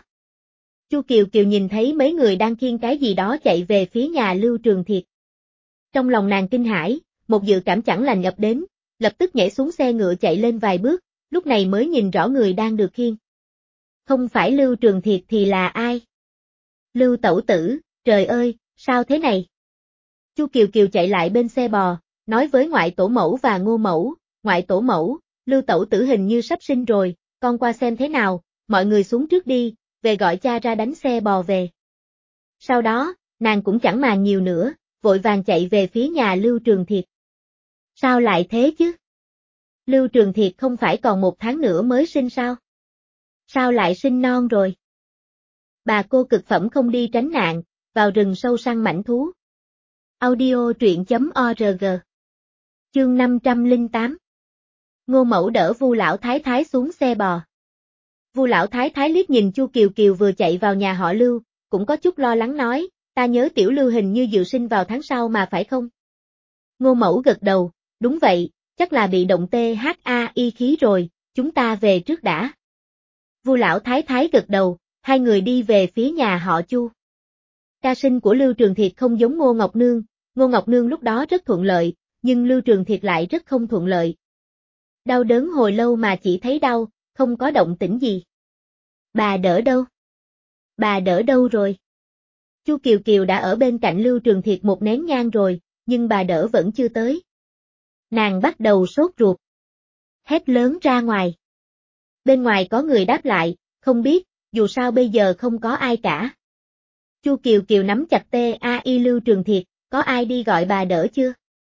Chu Kiều Kiều nhìn thấy mấy người đang khiêng cái gì đó chạy về phía nhà Lưu Trường Thiệt. Trong lòng nàng kinh hãi, một dự cảm chẳng lành ập đến, lập tức nhảy xuống xe ngựa chạy lên vài bước, lúc này mới nhìn rõ người đang được khiêng. Không phải Lưu Trường Thiệt thì là ai? Lưu tẩu tử, trời ơi, sao thế này? Chu Kiều Kiều chạy lại bên xe bò, nói với ngoại tổ mẫu và Ngô mẫu, ngoại tổ mẫu, Lưu tẩu tử hình như sắp sinh rồi, con qua xem thế nào, mọi người xuống trước đi, về gọi cha ra đánh xe bò về. Sau đó, nàng cũng chẳng màng nhiều nữa, vội vàng chạy về phía nhà Lưu Trường Thiệt. Sao lại thế chứ? Lưu Trường Thiệt không phải còn một tháng nữa mới sinh sao? Sao lại sinh non rồi? Bà cô cực phẩm không đi tránh nạn, vào rừng sâu săn mãnh thú. Audio truyện chấm org. Chương năm trăm lẻ tám. Ngô mẫu đỡ Vu lão thái thái xuống xe bò. Vu lão thái thái liếc nhìn Chu Kiều Kiều vừa chạy vào nhà họ Lưu, cũng có chút lo lắng nói, ta nhớ tiểu Lưu hình như dự sinh vào tháng sau mà phải không? Ngô mẫu gật đầu, đúng vậy, chắc là bị động tê hát a i khí rồi, chúng ta về trước đã. Vu lão thái thái gật đầu, hai người đi về phía nhà họ Chu. Ca sinh của Lưu Trường Thiệt không giống Ngô Ngọc Nương, Ngô Ngọc Nương lúc đó rất thuận lợi, nhưng Lưu Trường Thiệt lại rất không thuận lợi. Đau đớn hồi lâu mà chỉ thấy đau, không có động tĩnh gì. Bà đỡ đâu? Bà đỡ đâu rồi? Chu Kiều Kiều đã ở bên cạnh Lưu Trường Thiệt một nén nhang rồi, nhưng bà đỡ vẫn chưa tới. Nàng bắt đầu sốt ruột. Hét lớn ra ngoài. Bên ngoài có người đáp lại, không biết, dù sao bây giờ không có ai cả. Chu Kiều Kiều nắm chặt tay Lưu Trường Thiệt, có ai đi gọi bà đỡ chưa?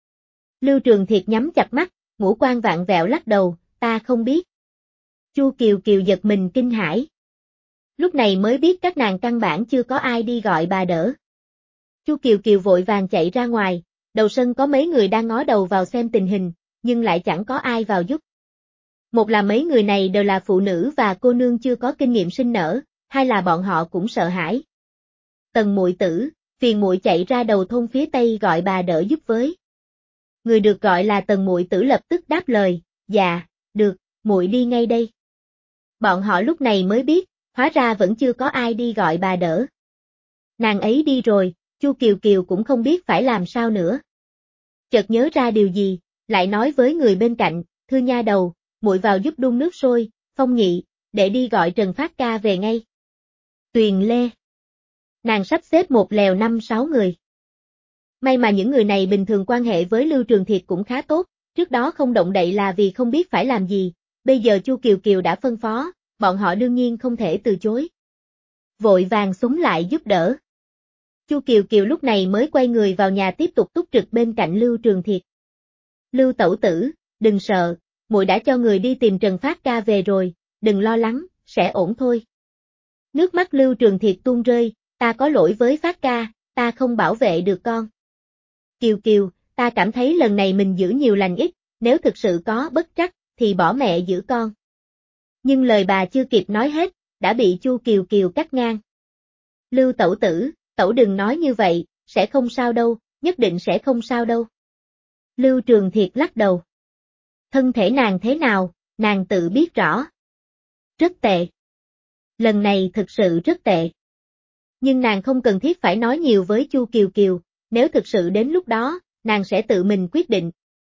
Lưu Trường Thiệt nhắm chặt mắt, ngũ quan vạn vẹo lắc đầu, ta không biết. Chu Kiều Kiều giật mình kinh hãi. Lúc này mới biết các nàng căn bản chưa có ai đi gọi bà đỡ. Chu Kiều Kiều vội vàng chạy ra ngoài, đầu sân có mấy người đang ngó đầu vào xem tình hình, nhưng lại chẳng có ai vào giúp. Một là mấy người này đều là phụ nữ và cô nương chưa có kinh nghiệm sinh nở, hai là bọn họ cũng sợ hãi. Tần muội tử, phiền muội chạy ra đầu thôn phía tây gọi bà đỡ giúp với. Người được gọi là Tần muội tử lập tức đáp lời, dạ, được, muội đi ngay đây. Bọn họ lúc này mới biết, hóa ra vẫn chưa có ai đi gọi bà đỡ. Nàng ấy đi rồi, Chu Kiều Kiều cũng không biết phải làm sao nữa. Chợt nhớ ra điều gì, lại nói với người bên cạnh, thưa nha đầu, muội vào giúp đun nước sôi, Phong Nhị, để đi gọi Trần Phát ca về ngay. Tuyền Lê. Nàng sắp xếp một lèo năm sáu người. May mà những người này bình thường quan hệ với Lưu Trường Thiệt cũng khá tốt, trước đó không động đậy là vì không biết phải làm gì, bây giờ Chu Kiều Kiều đã phân phó, bọn họ đương nhiên không thể từ chối. Vội vàng xúm lại giúp đỡ. Chu Kiều Kiều lúc này mới quay người vào nhà tiếp tục túc trực bên cạnh Lưu Trường Thiệt. Lưu tẩu tử, đừng sợ, muội đã cho người đi tìm Trần Phát ca về rồi, đừng lo lắng, sẽ ổn thôi. Nước mắt Lưu Trường Thiệt tuôn rơi, ta có lỗi với Phát ca, ta không bảo vệ được con. Kiều Kiều, ta cảm thấy lần này mình giữ nhiều lành ít, nếu thực sự có bất trắc, thì bỏ mẹ giữ con. Nhưng lời bà chưa kịp nói hết, đã bị Chu Kiều Kiều cắt ngang. Lưu tẩu tử, tẩu đừng nói như vậy, sẽ không sao đâu, nhất định sẽ không sao đâu. Lưu Trường Thiệt lắc đầu. Thân thể nàng thế nào, nàng tự biết rõ. Rất tệ. Lần này thực sự rất tệ. Nhưng nàng không cần thiết phải nói nhiều với Chu Kiều Kiều, nếu thực sự đến lúc đó, nàng sẽ tự mình quyết định.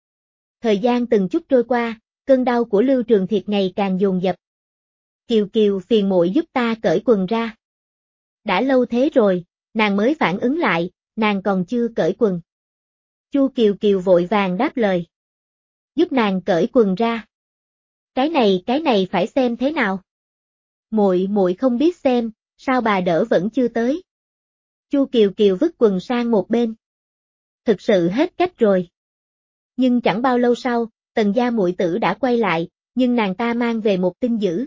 Thời gian từng chút trôi qua, cơn đau của Lưu Trường Thiệt ngày càng dồn dập. Kiều Kiều phiền muội giúp ta cởi quần ra. Đã lâu thế rồi, nàng mới phản ứng lại, nàng còn chưa cởi quần. Chu Kiều Kiều vội vàng đáp lời. Giúp nàng cởi quần ra. Cái này cái này phải xem thế nào. Muội muội không biết xem, sao bà đỡ vẫn chưa tới. Chu Kiều Kiều vứt quần sang một bên. Thực sự hết cách rồi. Nhưng chẳng bao lâu sau, Tần gia muội tử đã quay lại, nhưng nàng ta mang về một tin dữ.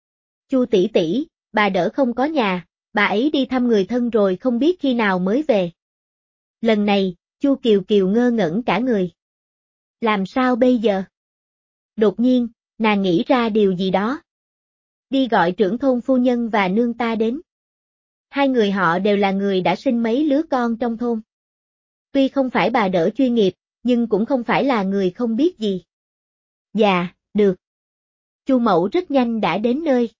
Chu tỷ tỷ, bà đỡ không có nhà, bà ấy đi thăm người thân rồi không biết khi nào mới về. Lần này, Chu Kiều Kiều ngơ ngẩn cả người. Làm sao bây giờ? Đột nhiên, nàng nghĩ ra điều gì đó. Đi gọi trưởng thôn phu nhân và nương ta đến. Hai người họ đều là người đã sinh mấy lứa con trong thôn. Tuy không phải bà đỡ chuyên nghiệp, nhưng cũng không phải là người không biết gì. Dạ, được. Chu Mẫu rất nhanh đã đến nơi.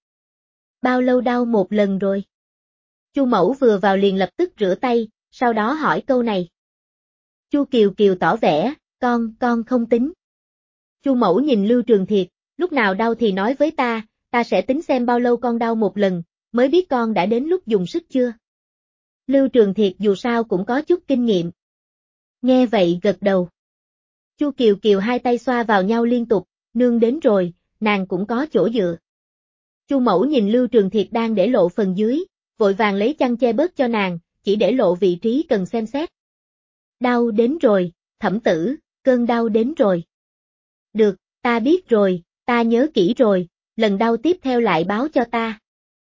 Bao lâu đau một lần rồi? Chu Mẫu vừa vào liền lập tức rửa tay, sau đó hỏi câu này. Chu Kiều Kiều tỏ vẻ, con, con không tính. Chu Mẫu nhìn Lưu Trường Thiệt, lúc nào đau thì nói với ta, ta sẽ tính xem bao lâu con đau một lần, mới biết con đã đến lúc dùng sức chưa. Lưu Trường Thiệt dù sao cũng có chút kinh nghiệm. Nghe vậy gật đầu. Chu Kiều Kiều hai tay xoa vào nhau liên tục, nương đến rồi, nàng cũng có chỗ dựa. Chu Mẫu nhìn Lưu Trường Thiệt đang để lộ phần dưới, vội vàng lấy chăn che bớt cho nàng, chỉ để lộ vị trí cần xem xét. Đau đến rồi, thẩm tử, cơn đau đến rồi. Được, ta biết rồi, ta nhớ kỹ rồi, lần đau tiếp theo lại báo cho ta.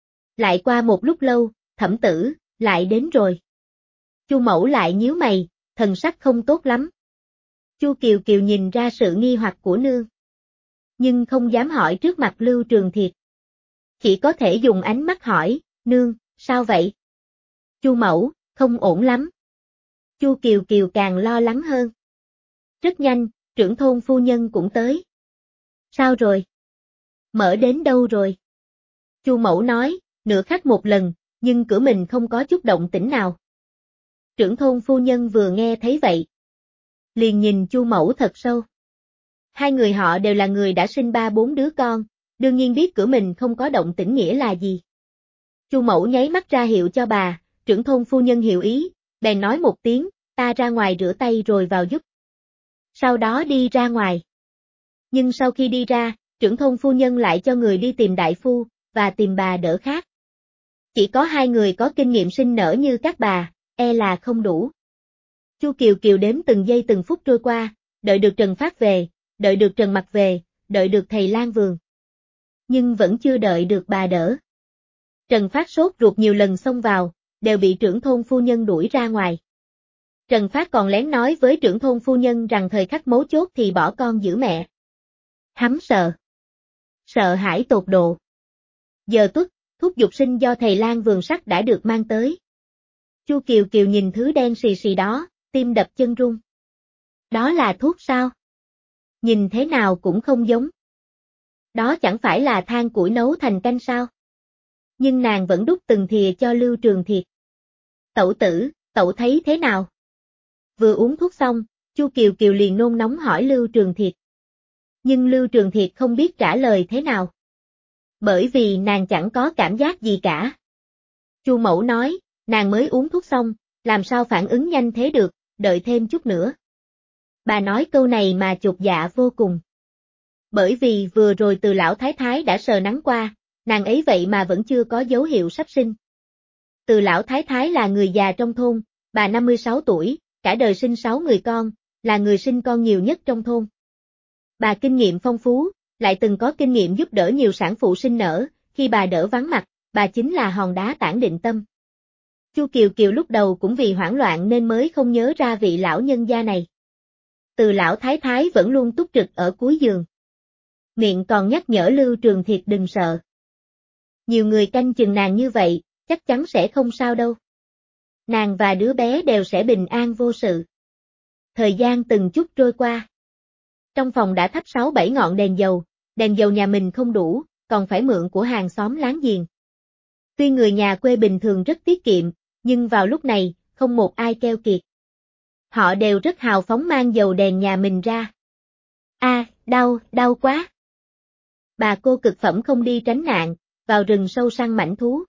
Lại qua một lúc lâu, thẩm tử, lại đến rồi. Chu Mẫu lại nhíu mày, thần sắc không tốt lắm. Chu Kiều Kiều nhìn ra sự nghi hoặc của nương. Nhưng không dám hỏi trước mặt Lưu Trường Thiệt. Chỉ có thể dùng ánh mắt hỏi, nương, sao vậy? Chu Mẫu, không ổn lắm. Chu Kiều Kiều càng lo lắng hơn. Rất nhanh, trưởng thôn phu nhân cũng tới. Sao rồi? Mở đến đâu rồi? Chu Mẫu nói, nửa khắc một lần, nhưng cửa mình không có chút động tĩnh nào. Trưởng thôn phu nhân vừa nghe thấy vậy. Liền nhìn Chu Mẫu thật sâu. Hai người họ đều là người đã sinh ba bốn đứa con, đương nhiên biết cửa mình không có động tĩnh nghĩa là gì. Chu Mẫu nháy mắt ra hiệu cho bà, trưởng thôn phu nhân hiểu ý, bèn nói một tiếng, ta ra ngoài rửa tay rồi vào giúp. Sau đó đi ra ngoài. Nhưng sau khi đi ra, trưởng thôn phu nhân lại cho người đi tìm đại phu, và tìm bà đỡ khác. Chỉ có hai người có kinh nghiệm sinh nở như các bà, e là không đủ. Chu Kiều Kiều đếm từng giây từng phút trôi qua, đợi được Trần Phát về, đợi được Trần Mặc về, đợi được thầy Lan Vườn. Nhưng vẫn chưa đợi được bà đỡ. Trần Phát sốt ruột nhiều lần xông vào, đều bị trưởng thôn phu nhân đuổi ra ngoài. Trần Phát còn lén nói với trưởng thôn phu nhân rằng thời khắc mấu chốt thì bỏ con giữ mẹ. Hắn sợ. Sợ hãi tột độ. Giờ tuất, thuốc dục sinh do thầy Lan Vườn sắc đã được mang tới. Chu Kiều Kiều nhìn thứ đen xì xì đó, tim đập chân run. Đó là thuốc sao? Nhìn thế nào cũng không giống. Đó chẳng phải là than củi nấu thành canh sao? Nhưng nàng vẫn đút từng thìa cho Lưu Trường Thiệt. Tẩu tử, tẩu thấy thế nào? Vừa uống thuốc xong, Chu Kiều Kiều liền nôn nóng hỏi Lưu Trường Thiệt. Nhưng Lưu Trường Thiệt không biết trả lời thế nào. Bởi vì nàng chẳng có cảm giác gì cả. Chu Mẫu nói, nàng mới uống thuốc xong, làm sao phản ứng nhanh thế được, đợi thêm chút nữa. Bà nói câu này mà chột dạ vô cùng. Bởi vì vừa rồi Từ lão thái thái đã sờ nắng qua, nàng ấy vậy mà vẫn chưa có dấu hiệu sắp sinh. Từ lão thái thái là người già trong thôn, bà năm mươi sáu tuổi, cả đời sinh sáu người con, là người sinh con nhiều nhất trong thôn. Bà kinh nghiệm phong phú, lại từng có kinh nghiệm giúp đỡ nhiều sản phụ sinh nở, khi bà đỡ vắng mặt, bà chính là hòn đá tảng định tâm. Chu Kiều Kiều lúc đầu cũng vì hoảng loạn nên mới không nhớ ra vị lão nhân gia này. Từ lão thái thái vẫn luôn túc trực ở cuối giường. Miệng còn nhắc nhở Lưu Trường Thiệt đừng sợ. Nhiều người canh chừng nàng như vậy, chắc chắn sẽ không sao đâu. Nàng và đứa bé đều sẽ bình an vô sự. Thời gian từng chút trôi qua. Trong phòng đã thắp sáu bảy ngọn đèn dầu, đèn dầu nhà mình không đủ, còn phải mượn của hàng xóm láng giềng. Tuy người nhà quê bình thường rất tiết kiệm, nhưng vào lúc này, không một ai keo kiệt. Họ đều rất hào phóng mang dầu đèn nhà mình ra. A, à, đau, đau quá. Bà cô cực phẩm không đi tránh nạn, vào rừng sâu săn mãnh thú.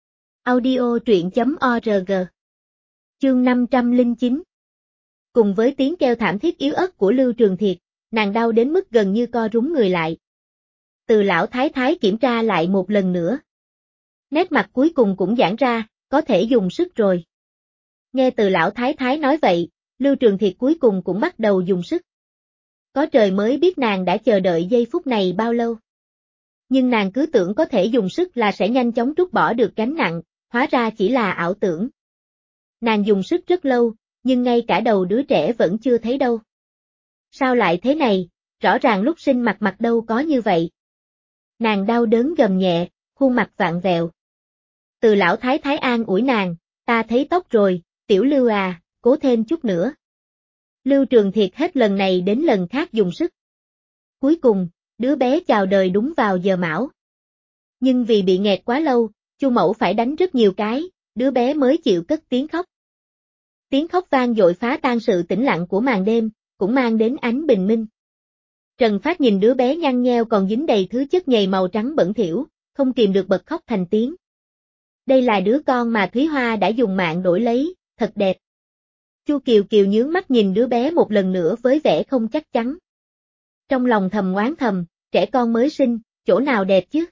Audio truyện chấm org. Chương năm trăm lẻ chín. Cùng với tiếng kêu thảm thiết yếu ớt của Lưu Trường Thiệt, nàng đau đến mức gần như co rúm người lại. Từ lão thái thái kiểm tra lại một lần nữa. Nét mặt cuối cùng cũng giãn ra, có thể dùng sức rồi. Nghe từ lão thái thái nói vậy, Lưu Trường Thiệt cuối cùng cũng bắt đầu dùng sức. Có trời mới biết nàng đã chờ đợi giây phút này bao lâu. Nhưng nàng cứ tưởng có thể dùng sức là sẽ nhanh chóng trút bỏ được gánh nặng, hóa ra chỉ là ảo tưởng. Nàng dùng sức rất lâu, nhưng ngay cả đầu đứa trẻ vẫn chưa thấy đâu. Sao lại thế này, rõ ràng lúc sinh mặt mặt đâu có như vậy. Nàng đau đớn gầm nhẹ, khuôn mặt vặn vẹo. Từ lão thái thái an ủi nàng, ta thấy tóc rồi, tiểu Lưu à, cố thêm chút nữa. Lưu Trường Thiệt hết lần này đến lần khác dùng sức. Cuối cùng, đứa bé chào đời đúng vào giờ mão. Nhưng vì bị nghẹt quá lâu, Chu mẫu phải đánh rất nhiều cái, đứa bé mới chịu cất tiếng khóc. Tiếng khóc vang dội phá tan sự tĩnh lặng của màn đêm, cũng mang đến ánh bình minh. Trần Phát nhìn đứa bé nhăn nheo còn dính đầy thứ chất nhầy màu trắng bẩn thỉu, không kìm được bật khóc thành tiếng. Đây là đứa con mà Thúy Hoa đã dùng mạng đổi lấy, thật đẹp. Chu Kiều Kiều nhướng mắt nhìn đứa bé một lần nữa với vẻ không chắc chắn. Trong lòng thầm oán thầm, trẻ con mới sinh, chỗ nào đẹp chứ?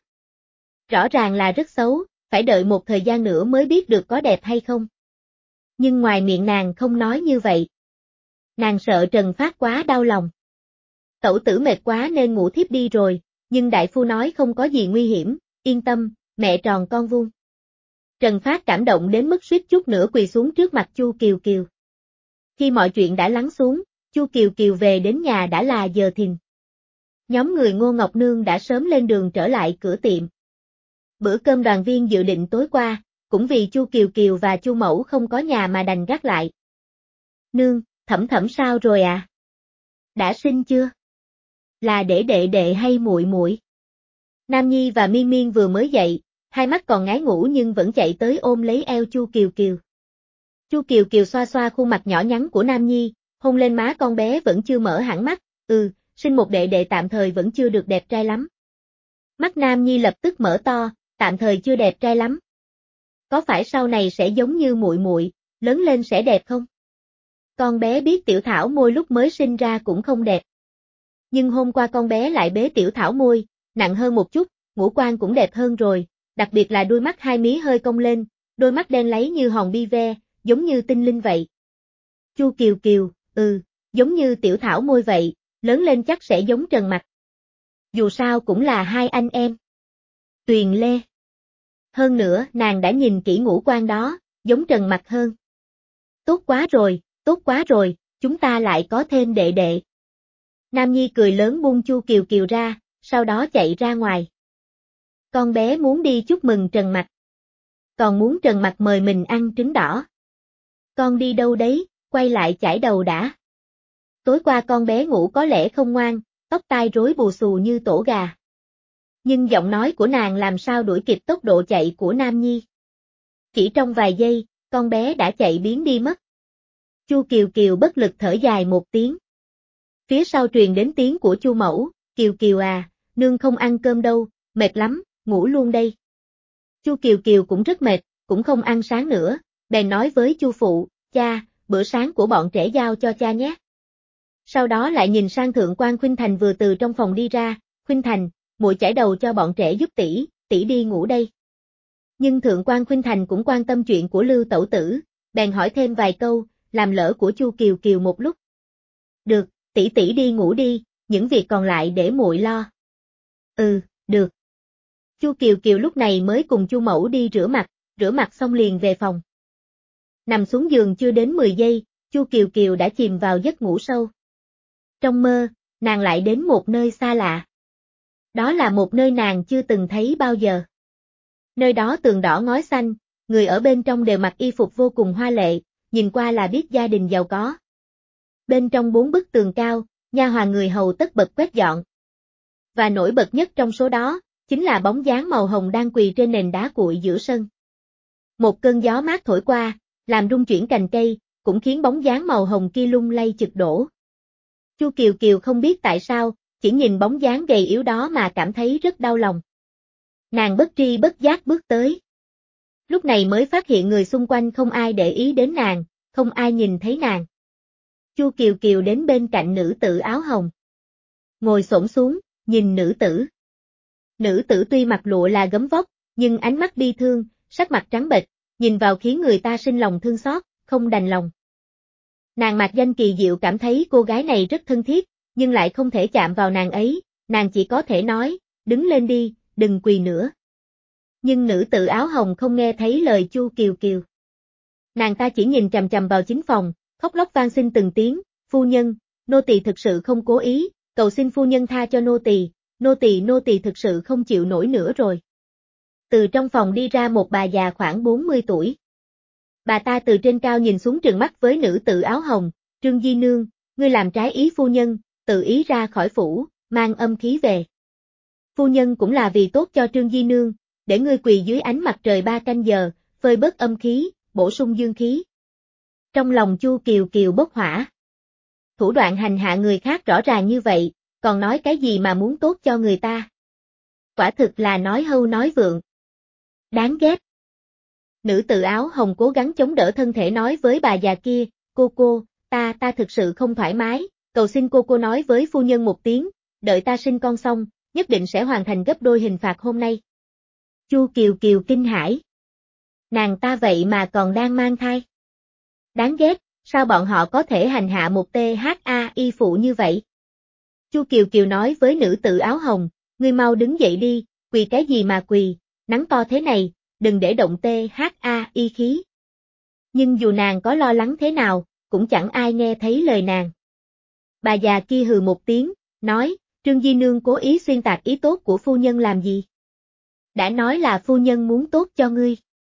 Rõ ràng là rất xấu, phải đợi một thời gian nữa mới biết được có đẹp hay không. Nhưng ngoài miệng nàng không nói như vậy. Nàng sợ Trần Phát quá đau lòng. Tẩu tử mệt quá nên ngủ thiếp đi rồi, nhưng đại phu nói không có gì nguy hiểm, yên tâm, mẹ tròn con vuông. Trần Phát cảm động đến mức suýt chút nữa quỳ xuống trước mặt Chu Kiều Kiều. Khi mọi chuyện đã lắng xuống, Chu Kiều Kiều về đến nhà đã là giờ thìn. Nhóm người Ngô Ngọc Nương đã sớm lên đường trở lại cửa tiệm. Bữa cơm đoàn viên dự định tối qua, cũng vì Chu Kiều Kiều và Chu Mẫu không có nhà mà đành gác lại. Nương, Thẩm Thẩm sao rồi à? Đã sinh chưa? Là để đệ đệ hay muội muội? Nam Nhi và Miên Miên vừa mới dậy, hai mắt còn ngái ngủ nhưng vẫn chạy tới ôm lấy eo Chu Kiều Kiều. Chu Kiều Kiều xoa xoa khuôn mặt nhỏ nhắn của Nam Nhi, hôn lên má con bé vẫn chưa mở hẳn mắt, ừ, sinh một đệ đệ tạm thời vẫn chưa được đẹp trai lắm. Mắt Nam Nhi lập tức mở to, tạm thời chưa đẹp trai lắm. Có phải sau này sẽ giống như muội muội, lớn lên sẽ đẹp không? Con bé biết Tiểu Thảo môi lúc mới sinh ra cũng không đẹp. Nhưng hôm qua con bé lại bế Tiểu Thảo môi, nặng hơn một chút, ngũ quan cũng đẹp hơn rồi, đặc biệt là đôi mắt hai mí hơi cong lên, đôi mắt đen láy như hòn bi ve, giống như tinh linh vậy. Chu Kiều Kiều, ừ, giống như Tiểu Thảo môi vậy, lớn lên chắc sẽ giống Trần Mặc. Dù sao cũng là hai anh em. Tuyền Lê. Hơn nữa nàng đã nhìn kỹ ngũ quan đó, giống Trần Mặc hơn. Tốt quá rồi, tốt quá rồi, chúng ta lại có thêm đệ đệ. Nam Nhi cười lớn buông Chu Kiều Kiều ra, sau đó chạy ra ngoài. Con bé muốn đi chúc mừng Trần Mặc. Còn muốn Trần Mặc mời mình ăn trứng đỏ. Con đi đâu đấy, quay lại chải đầu đã. Tối qua con bé ngủ có lẽ không ngoan, tóc tai rối bù xù như tổ gà. Nhưng giọng nói của nàng làm sao đuổi kịp tốc độ chạy của Nam Nhi. Chỉ trong vài giây, con bé đã chạy biến đi mất. Chu Kiều Kiều bất lực thở dài một tiếng. Phía sau truyền đến tiếng của Chu Mẫu, Kiều Kiều à, nương không ăn cơm đâu, mệt lắm, ngủ luôn đây. Chu Kiều Kiều cũng rất mệt, cũng không ăn sáng nữa, bèn nói với Chu phụ, cha, bữa sáng của bọn trẻ giao cho cha nhé. Sau đó lại nhìn sang Thượng quan Khuynh Thành vừa từ trong phòng đi ra, Khuynh Thành, muội chải đầu cho bọn trẻ giúp tỷ, tỷ đi ngủ đây. Nhưng Thượng quan Khuynh Thành cũng quan tâm chuyện của Lưu tẩu tử, bèn hỏi thêm vài câu, làm lỡ của Chu Kiều Kiều một lúc. Được, tỷ tỷ đi ngủ đi, những việc còn lại để muội lo. Ừ, được. Chu Kiều Kiều lúc này mới cùng Chu Mẫu đi rửa mặt, rửa mặt xong liền về phòng. Nằm xuống giường chưa đến mười giây, Chu Kiều Kiều đã chìm vào giấc ngủ sâu. Trong mơ, nàng lại đến một nơi xa lạ. Đó là một nơi nàng chưa từng thấy bao giờ. Nơi đó tường đỏ ngói xanh, người ở bên trong đều mặc y phục vô cùng hoa lệ, nhìn qua là biết gia đình giàu có. Bên trong bốn bức tường cao, nha hoàn người hầu tất bật quét dọn. Và nổi bật nhất trong số đó, chính là bóng dáng màu hồng đang quỳ trên nền đá cuội giữa sân. Một cơn gió mát thổi qua, làm rung chuyển cành cây, cũng khiến bóng dáng màu hồng kia lung lay chực đổ. Chu Kiều Kiều không biết tại sao, chỉ nhìn bóng dáng gầy yếu đó mà cảm thấy rất đau lòng. Nàng bất tri bất giác bước tới. Lúc này mới phát hiện người xung quanh không ai để ý đến nàng, không ai nhìn thấy nàng. Chu Kiều Kiều đến bên cạnh nữ tử áo hồng. Ngồi xổm xuống, nhìn nữ tử. Nữ tử tuy mặc lụa là gấm vóc, nhưng ánh mắt bi thương, sắc mặt trắng bệch, nhìn vào khiến người ta sinh lòng thương xót, không đành lòng. Nàng Mạc Danh kỳ diệu cảm thấy cô gái này rất thân thiết, nhưng lại không thể chạm vào nàng ấy, nàng chỉ có thể nói, đứng lên đi, đừng quỳ nữa. Nhưng nữ tử áo hồng không nghe thấy lời Chu Kiều Kiều. Nàng ta chỉ nhìn chằm chằm vào chính phòng, khóc lóc van xin từng tiếng, phu nhân, nô tỳ thực sự không cố ý, cầu xin phu nhân tha cho nô tỳ, nô tỳ nô tỳ thực sự không chịu nổi nữa rồi. Từ trong phòng đi ra một bà già khoảng bốn mươi tuổi. Bà ta từ trên cao nhìn xuống trừng mắt với nữ tử áo hồng, Trương Di Nương, ngươi làm trái ý phu nhân, tự ý ra khỏi phủ, mang âm khí về. Phu nhân cũng là vì tốt cho Trương Di Nương, để ngươi quỳ dưới ánh mặt trời ba canh giờ, phơi bớt âm khí, bổ sung dương khí. Trong lòng Chu Kiều Kiều bốc hỏa. Thủ đoạn hành hạ người khác rõ ràng như vậy, còn nói cái gì mà muốn tốt cho người ta. Quả thực là nói hưu nói vượng. Đáng ghét. Nữ tử áo hồng cố gắng chống đỡ thân thể nói với bà già kia, cô cô, ta ta thực sự không thoải mái, cầu xin cô cô nói với phu nhân một tiếng, đợi ta sinh con xong, nhất định sẽ hoàn thành gấp đôi hình phạt hôm nay. Chu Kiều Kiều kinh hãi. Nàng ta vậy mà còn đang mang thai. Đáng ghét, sao bọn họ có thể hành hạ một tê hát a y phụ như vậy? Chu Kiều Kiều nói với nữ tử áo hồng, ngươi mau đứng dậy đi, quỳ cái gì mà quỳ, nắng to thế này, đừng để động tê hát a y khí. Nhưng dù nàng có lo lắng thế nào, cũng chẳng ai nghe thấy lời nàng. Bà già kia hừ một tiếng, nói, Trương Di Nương cố ý xuyên tạc ý tốt của phu nhân làm gì? Đã nói là phu nhân muốn tốt cho ngươi.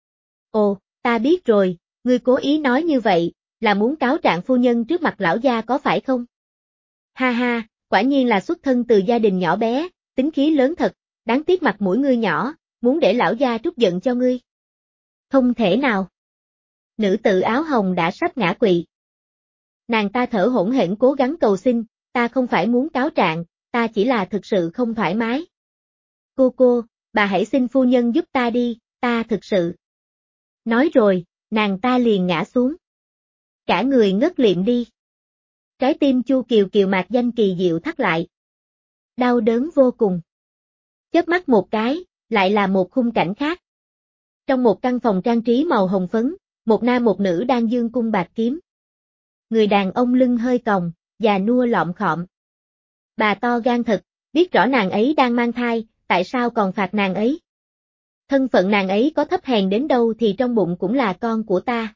Ồ, ta biết rồi, ngươi cố ý nói như vậy, là muốn cáo trạng phu nhân trước mặt lão gia có phải không? Ha ha, quả nhiên là xuất thân từ gia đình nhỏ bé, tính khí lớn thật, đáng tiếc mặt mũi ngươi nhỏ, muốn để lão gia trút giận cho ngươi. Không thể nào. Nữ tử áo hồng đã sắp ngã quỵ. Nàng ta thở hổn hển cố gắng cầu xin, ta không phải muốn cáo trạng, ta chỉ là thực sự không thoải mái. Cô cô, bà hãy xin phu nhân giúp ta đi, ta thực sự. Nói rồi, nàng ta liền ngã xuống. Cả người ngất liệm đi. Trái tim Chu Kiều Kiều Mạc Danh kỳ diệu thắt lại. Đau đớn vô cùng. Chớp mắt một cái, lại là một khung cảnh khác. Trong một căn phòng trang trí màu hồng phấn, một nam một nữ đang giương cung bạc kiếm. Người đàn ông lưng hơi còng, già nua lọm khọm. Bà to gan thật, biết rõ nàng ấy đang mang thai, tại sao còn phạt nàng ấy? Thân phận nàng ấy có thấp hèn đến đâu thì trong bụng cũng là con của ta.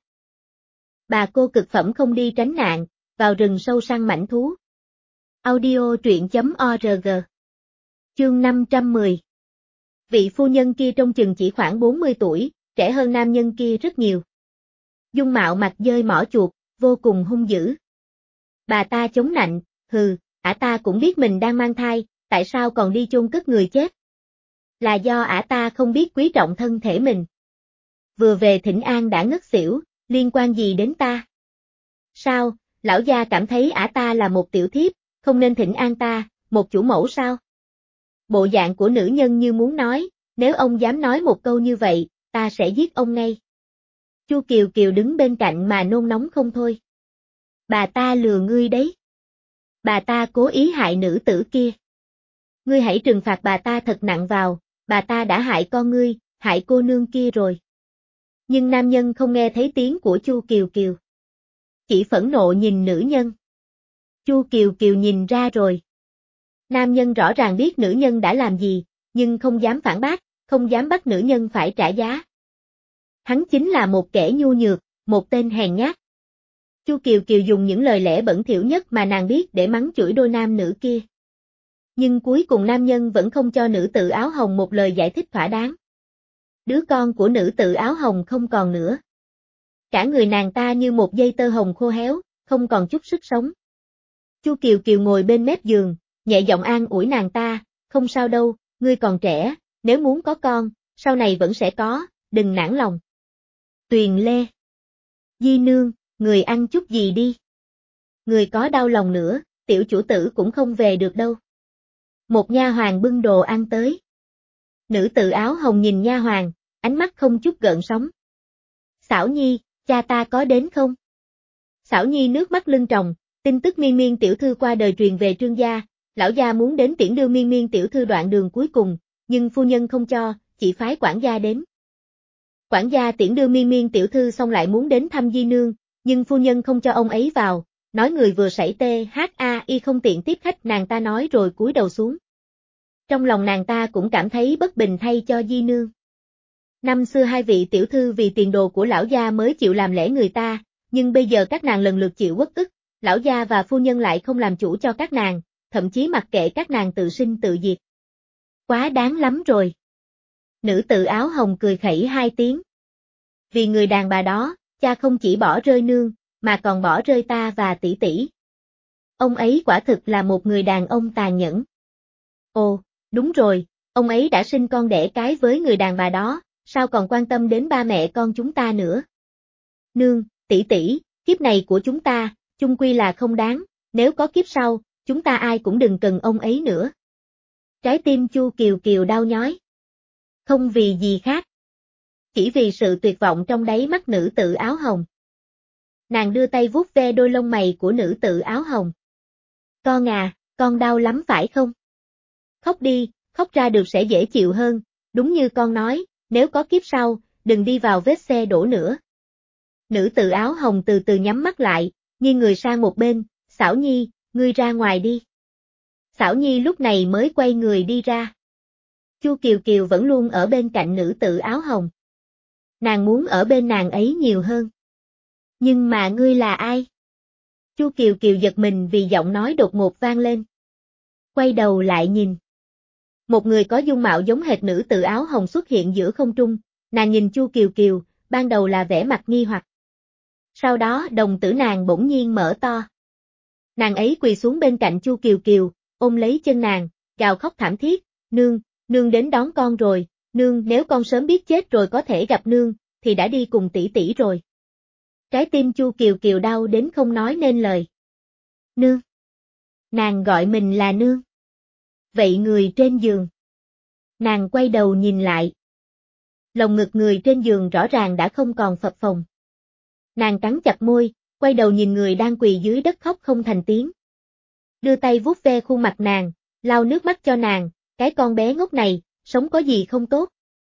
Bà cô cực phẩm không đi tránh nạn, vào rừng sâu săn mãnh thú. Audio truyện chấm org. Chương năm trăm mười. Vị phu nhân kia trông chừng chỉ khoảng bốn mươi tuổi, trẻ hơn nam nhân kia rất nhiều. Dung mạo mặt dơi mỏ chuột, vô cùng hung dữ. Bà ta chống nạnh, hừ, ả ta cũng biết mình đang mang thai, tại sao còn đi chôn cất người chết? Là do ả ta không biết quý trọng thân thể mình. Vừa về thỉnh an đã ngất xỉu, liên quan gì đến ta? Sao, lão gia cảm thấy ả ta là một tiểu thiếp, không nên thỉnh an ta, một chủ mẫu sao? Bộ dạng của nữ nhân như muốn nói, nếu ông dám nói một câu như vậy, ta sẽ giết ông ngay. Chu Kiều Kiều đứng bên cạnh mà nôn nóng không thôi. Bà ta lừa ngươi đấy. Bà ta cố ý hại nữ tử kia. Ngươi hãy trừng phạt bà ta thật nặng vào, bà ta đã hại con ngươi, hại cô nương kia rồi. Nhưng nam nhân không nghe thấy tiếng của Chu Kiều Kiều. Chỉ phẫn nộ nhìn nữ nhân. Chu Kiều Kiều nhìn ra rồi. Nam nhân rõ ràng biết nữ nhân đã làm gì, nhưng không dám phản bác, không dám bắt nữ nhân phải trả giá. Hắn chính là một kẻ nhu nhược, một tên hèn nhát. Chu Kiều Kiều dùng những lời lẽ bẩn thỉu nhất mà nàng biết để mắng chửi đôi nam nữ kia. Nhưng cuối cùng nam nhân vẫn không cho nữ tử áo hồng một lời giải thích thỏa đáng. Đứa con của nữ tử áo hồng không còn nữa. Cả người nàng ta như một dây tơ hồng khô héo, không còn chút sức sống. Chu Kiều Kiều ngồi bên mép giường, nhẹ giọng an ủi nàng ta, không sao đâu, ngươi còn trẻ, nếu muốn có con, sau này vẫn sẽ có, đừng nản lòng. Tuyền Lê. Di nương, người ăn chút gì đi. Người có đau lòng nữa, tiểu chủ tử cũng không về được đâu. Một nha hoàn bưng đồ ăn tới. Nữ tử áo hồng nhìn nha hoàn, ánh mắt không chút gợn sóng. Xảo Nhi, cha ta có đến không? Xảo Nhi nước mắt lưng tròng, tin tức Miên Miên tiểu thư qua đời truyền về Trương gia, lão gia muốn đến tiễn đưa Miên Miên tiểu thư đoạn đường cuối cùng, nhưng phu nhân không cho, chỉ phái quản gia đến. Quản gia tiễn đưa Miên Miên tiểu thư xong lại muốn đến thăm Di nương, nhưng phu nhân không cho ông ấy vào, nói người vừa sảy tê hát a i không tiện tiếp khách, nàng ta nói rồi cúi đầu xuống. Trong lòng nàng ta cũng cảm thấy bất bình thay cho Di nương. Năm xưa hai vị tiểu thư vì tiền đồ của lão gia mới chịu làm lẽ người ta, nhưng bây giờ các nàng lần lượt chịu uất ức, lão gia và phu nhân lại không làm chủ cho các nàng, thậm chí mặc kệ các nàng tự sinh tự diệt. Quá đáng lắm rồi. Nữ tử áo hồng cười khẩy hai tiếng. Vì người đàn bà đó, cha không chỉ bỏ rơi nương, mà còn bỏ rơi ta và tỷ tỷ. Ông ấy quả thực là một người đàn ông tàn nhẫn. Ồ, đúng rồi, ông ấy đã sinh con đẻ cái với người đàn bà đó, sao còn quan tâm đến ba mẹ con chúng ta nữa. Nương, tỷ tỷ, kiếp này của chúng ta, chung quy là không đáng, nếu có kiếp sau, chúng ta ai cũng đừng cần ông ấy nữa. Trái tim Chu Kiều Kiều đau nhói. Không vì gì khác. Chỉ vì sự tuyệt vọng trong đáy mắt nữ tử áo hồng. Nàng đưa tay vuốt ve đôi lông mày của nữ tử áo hồng. Con à, con đau lắm phải không? Khóc đi, khóc ra được sẽ dễ chịu hơn, đúng như con nói, nếu có kiếp sau, đừng đi vào vết xe đổ nữa. Nữ tử áo hồng từ từ nhắm mắt lại, nghiêng người sang một bên, Xảo Nhi, ngươi ra ngoài đi. Xảo Nhi lúc này mới quay người đi ra. Chu Kiều Kiều vẫn luôn ở bên cạnh nữ tử áo hồng. Nàng muốn ở bên nàng ấy nhiều hơn. Nhưng mà ngươi là ai? Chu Kiều Kiều giật mình vì giọng nói đột ngột vang lên. Quay đầu lại nhìn. Một người có dung mạo giống hệt nữ tử áo hồng xuất hiện giữa không trung, nàng nhìn Chu Kiều Kiều, ban đầu là vẻ mặt nghi hoặc. Sau đó đồng tử nàng bỗng nhiên mở to. Nàng ấy quỳ xuống bên cạnh Chu Kiều Kiều, ôm lấy chân nàng, gào khóc thảm thiết, nương, nương đến đón con rồi, nương nếu con sớm biết chết rồi có thể gặp nương, thì đã đi cùng tỷ tỷ rồi. Trái tim Chu Kiều Kiều đau đến không nói nên lời. Nương. Nàng gọi mình là nương. Vậy người trên giường. Nàng quay đầu nhìn lại. Lồng ngực người trên giường rõ ràng đã không còn phập phồng. Nàng cắn chặt môi, quay đầu nhìn người đang quỳ dưới đất khóc không thành tiếng. Đưa tay vuốt ve khuôn mặt nàng, lau nước mắt cho nàng, cái con bé ngốc này, sống có gì không tốt.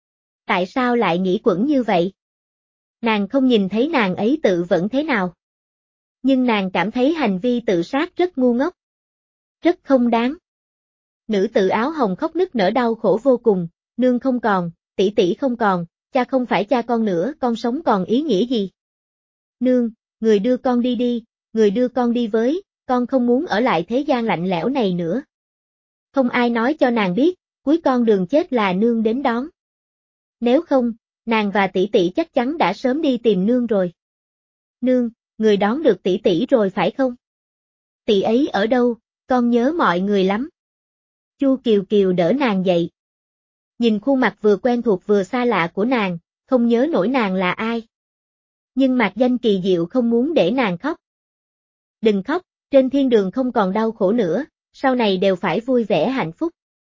Tại sao lại nghĩ quẩn như vậy? Nàng không nhìn thấy nàng ấy tự vẫn thế nào. Nhưng nàng cảm thấy hành vi tự sát rất ngu ngốc. Rất không đáng. Nữ tử áo hồng khóc nức nở đau khổ vô cùng, nương không còn, tỷ tỷ không còn, cha không phải cha con nữa, con sống còn ý nghĩa gì? Nương, người đưa con đi đi, người đưa con đi với, con không muốn ở lại thế gian lạnh lẽo này nữa. Không ai nói cho nàng biết, cuối con đường chết là nương đến đón. Nếu không, nàng và tỷ tỷ chắc chắn đã sớm đi tìm nương rồi. Nương, người đón được tỷ tỷ rồi phải không? Tỷ ấy ở đâu, con nhớ mọi người lắm. Chu Kiều Kiều đỡ nàng dậy. Nhìn khuôn mặt vừa quen thuộc vừa xa lạ của nàng, không nhớ nổi nàng là ai. Nhưng mạc danh kỳ diệu không muốn để nàng khóc. Đừng khóc, trên thiên đường không còn đau khổ nữa, sau này đều phải vui vẻ hạnh phúc.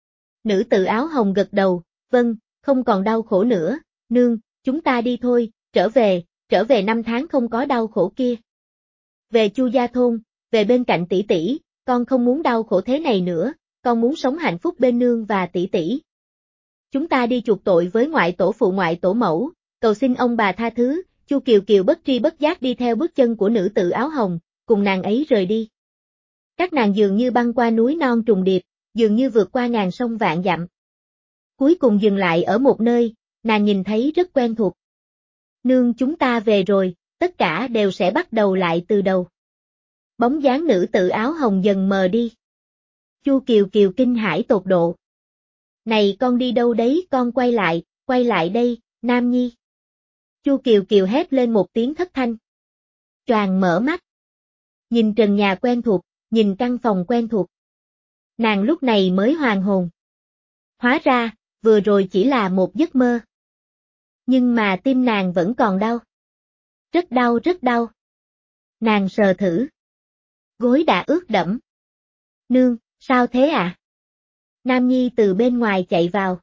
Nữ tử áo hồng gật đầu, vâng, không còn đau khổ nữa, nương, chúng ta đi thôi, trở về, trở về năm tháng không có đau khổ kia. Về Chu gia thôn, về bên cạnh tỷ tỷ, con không muốn đau khổ thế này nữa, con muốn sống hạnh phúc bên nương và tỷ tỷ. Chúng ta đi chuộc tội với ngoại tổ phụ ngoại tổ mẫu, cầu xin ông bà tha thứ. Chu Kiều Kiều bất tri bất giác đi theo bước chân của nữ tử áo hồng, cùng nàng ấy rời đi. Các nàng dường như băng qua núi non trùng điệp, dường như vượt qua ngàn sông vạn dặm. Cuối cùng dừng lại ở một nơi, nàng nhìn thấy rất quen thuộc. Nương, chúng ta về rồi, tất cả đều sẽ bắt đầu lại từ đầu. Bóng dáng nữ tử áo hồng dần mờ đi. Chu Kiều Kiều kinh hãi tột độ. Này, con đi đâu đấy? Con quay lại, quay lại đây, Nam Nhi. Chu Kiều Kiều hét lên một tiếng thất thanh. Choàng mở mắt. Nhìn trần nhà quen thuộc, nhìn căn phòng quen thuộc. Nàng lúc này mới hoàn hồn. Hóa ra, vừa rồi chỉ là một giấc mơ. Nhưng mà tim nàng vẫn còn đau. Rất đau, rất đau. Nàng sờ thử. Gối đã ướt đẫm. Nương, sao thế ạ? À? Nam Nhi từ bên ngoài chạy vào.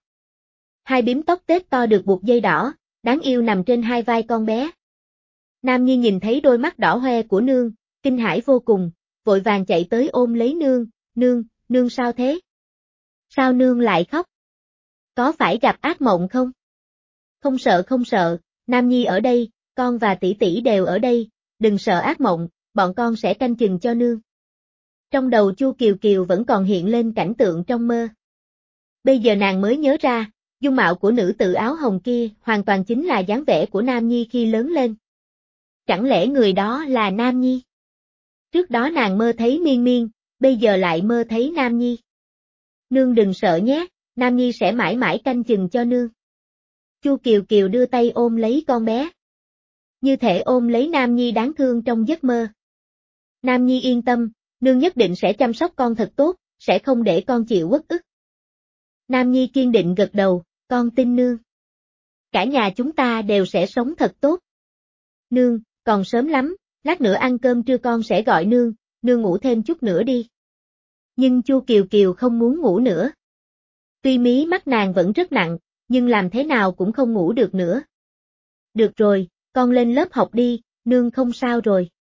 Hai bím tóc tết to được buộc dây đỏ, đáng yêu nằm trên hai vai con bé. Nam Nhi nhìn thấy đôi mắt đỏ hoe của nương, kinh hãi vô cùng, vội vàng chạy tới ôm lấy nương. Nương, nương sao thế? Sao nương lại khóc? Có phải gặp ác mộng không? Không sợ không sợ, Nam Nhi ở đây, con và tỷ tỷ đều ở đây, đừng sợ ác mộng, bọn con sẽ canh chừng cho nương. Trong đầu Chu Kiều Kiều vẫn còn hiện lên cảnh tượng trong mơ. Bây giờ nàng mới nhớ ra, dung mạo của nữ tử áo hồng kia hoàn toàn chính là dáng vẻ của Nam Nhi khi lớn lên. Chẳng lẽ người đó là Nam Nhi? Trước đó nàng mơ thấy Miên Miên, bây giờ lại mơ thấy Nam Nhi. Nương đừng sợ nhé, Nam Nhi sẽ mãi mãi canh chừng cho nương. Chu Kiều Kiều đưa tay ôm lấy con bé. Như thể ôm lấy Nam Nhi đáng thương trong giấc mơ. Nam Nhi yên tâm, nương nhất định sẽ chăm sóc con thật tốt, sẽ không để con chịu uất ức. Nam Nhi kiên định gật đầu, con tin nương. Cả nhà chúng ta đều sẽ sống thật tốt. Nương, còn sớm lắm, lát nữa ăn cơm trưa con sẽ gọi nương, nương ngủ thêm chút nữa đi. Nhưng Chu Kiều Kiều không muốn ngủ nữa. Tuy mí mắt nàng vẫn rất nặng, nhưng làm thế nào cũng không ngủ được nữa. Được rồi, con lên lớp học đi, nương không sao rồi.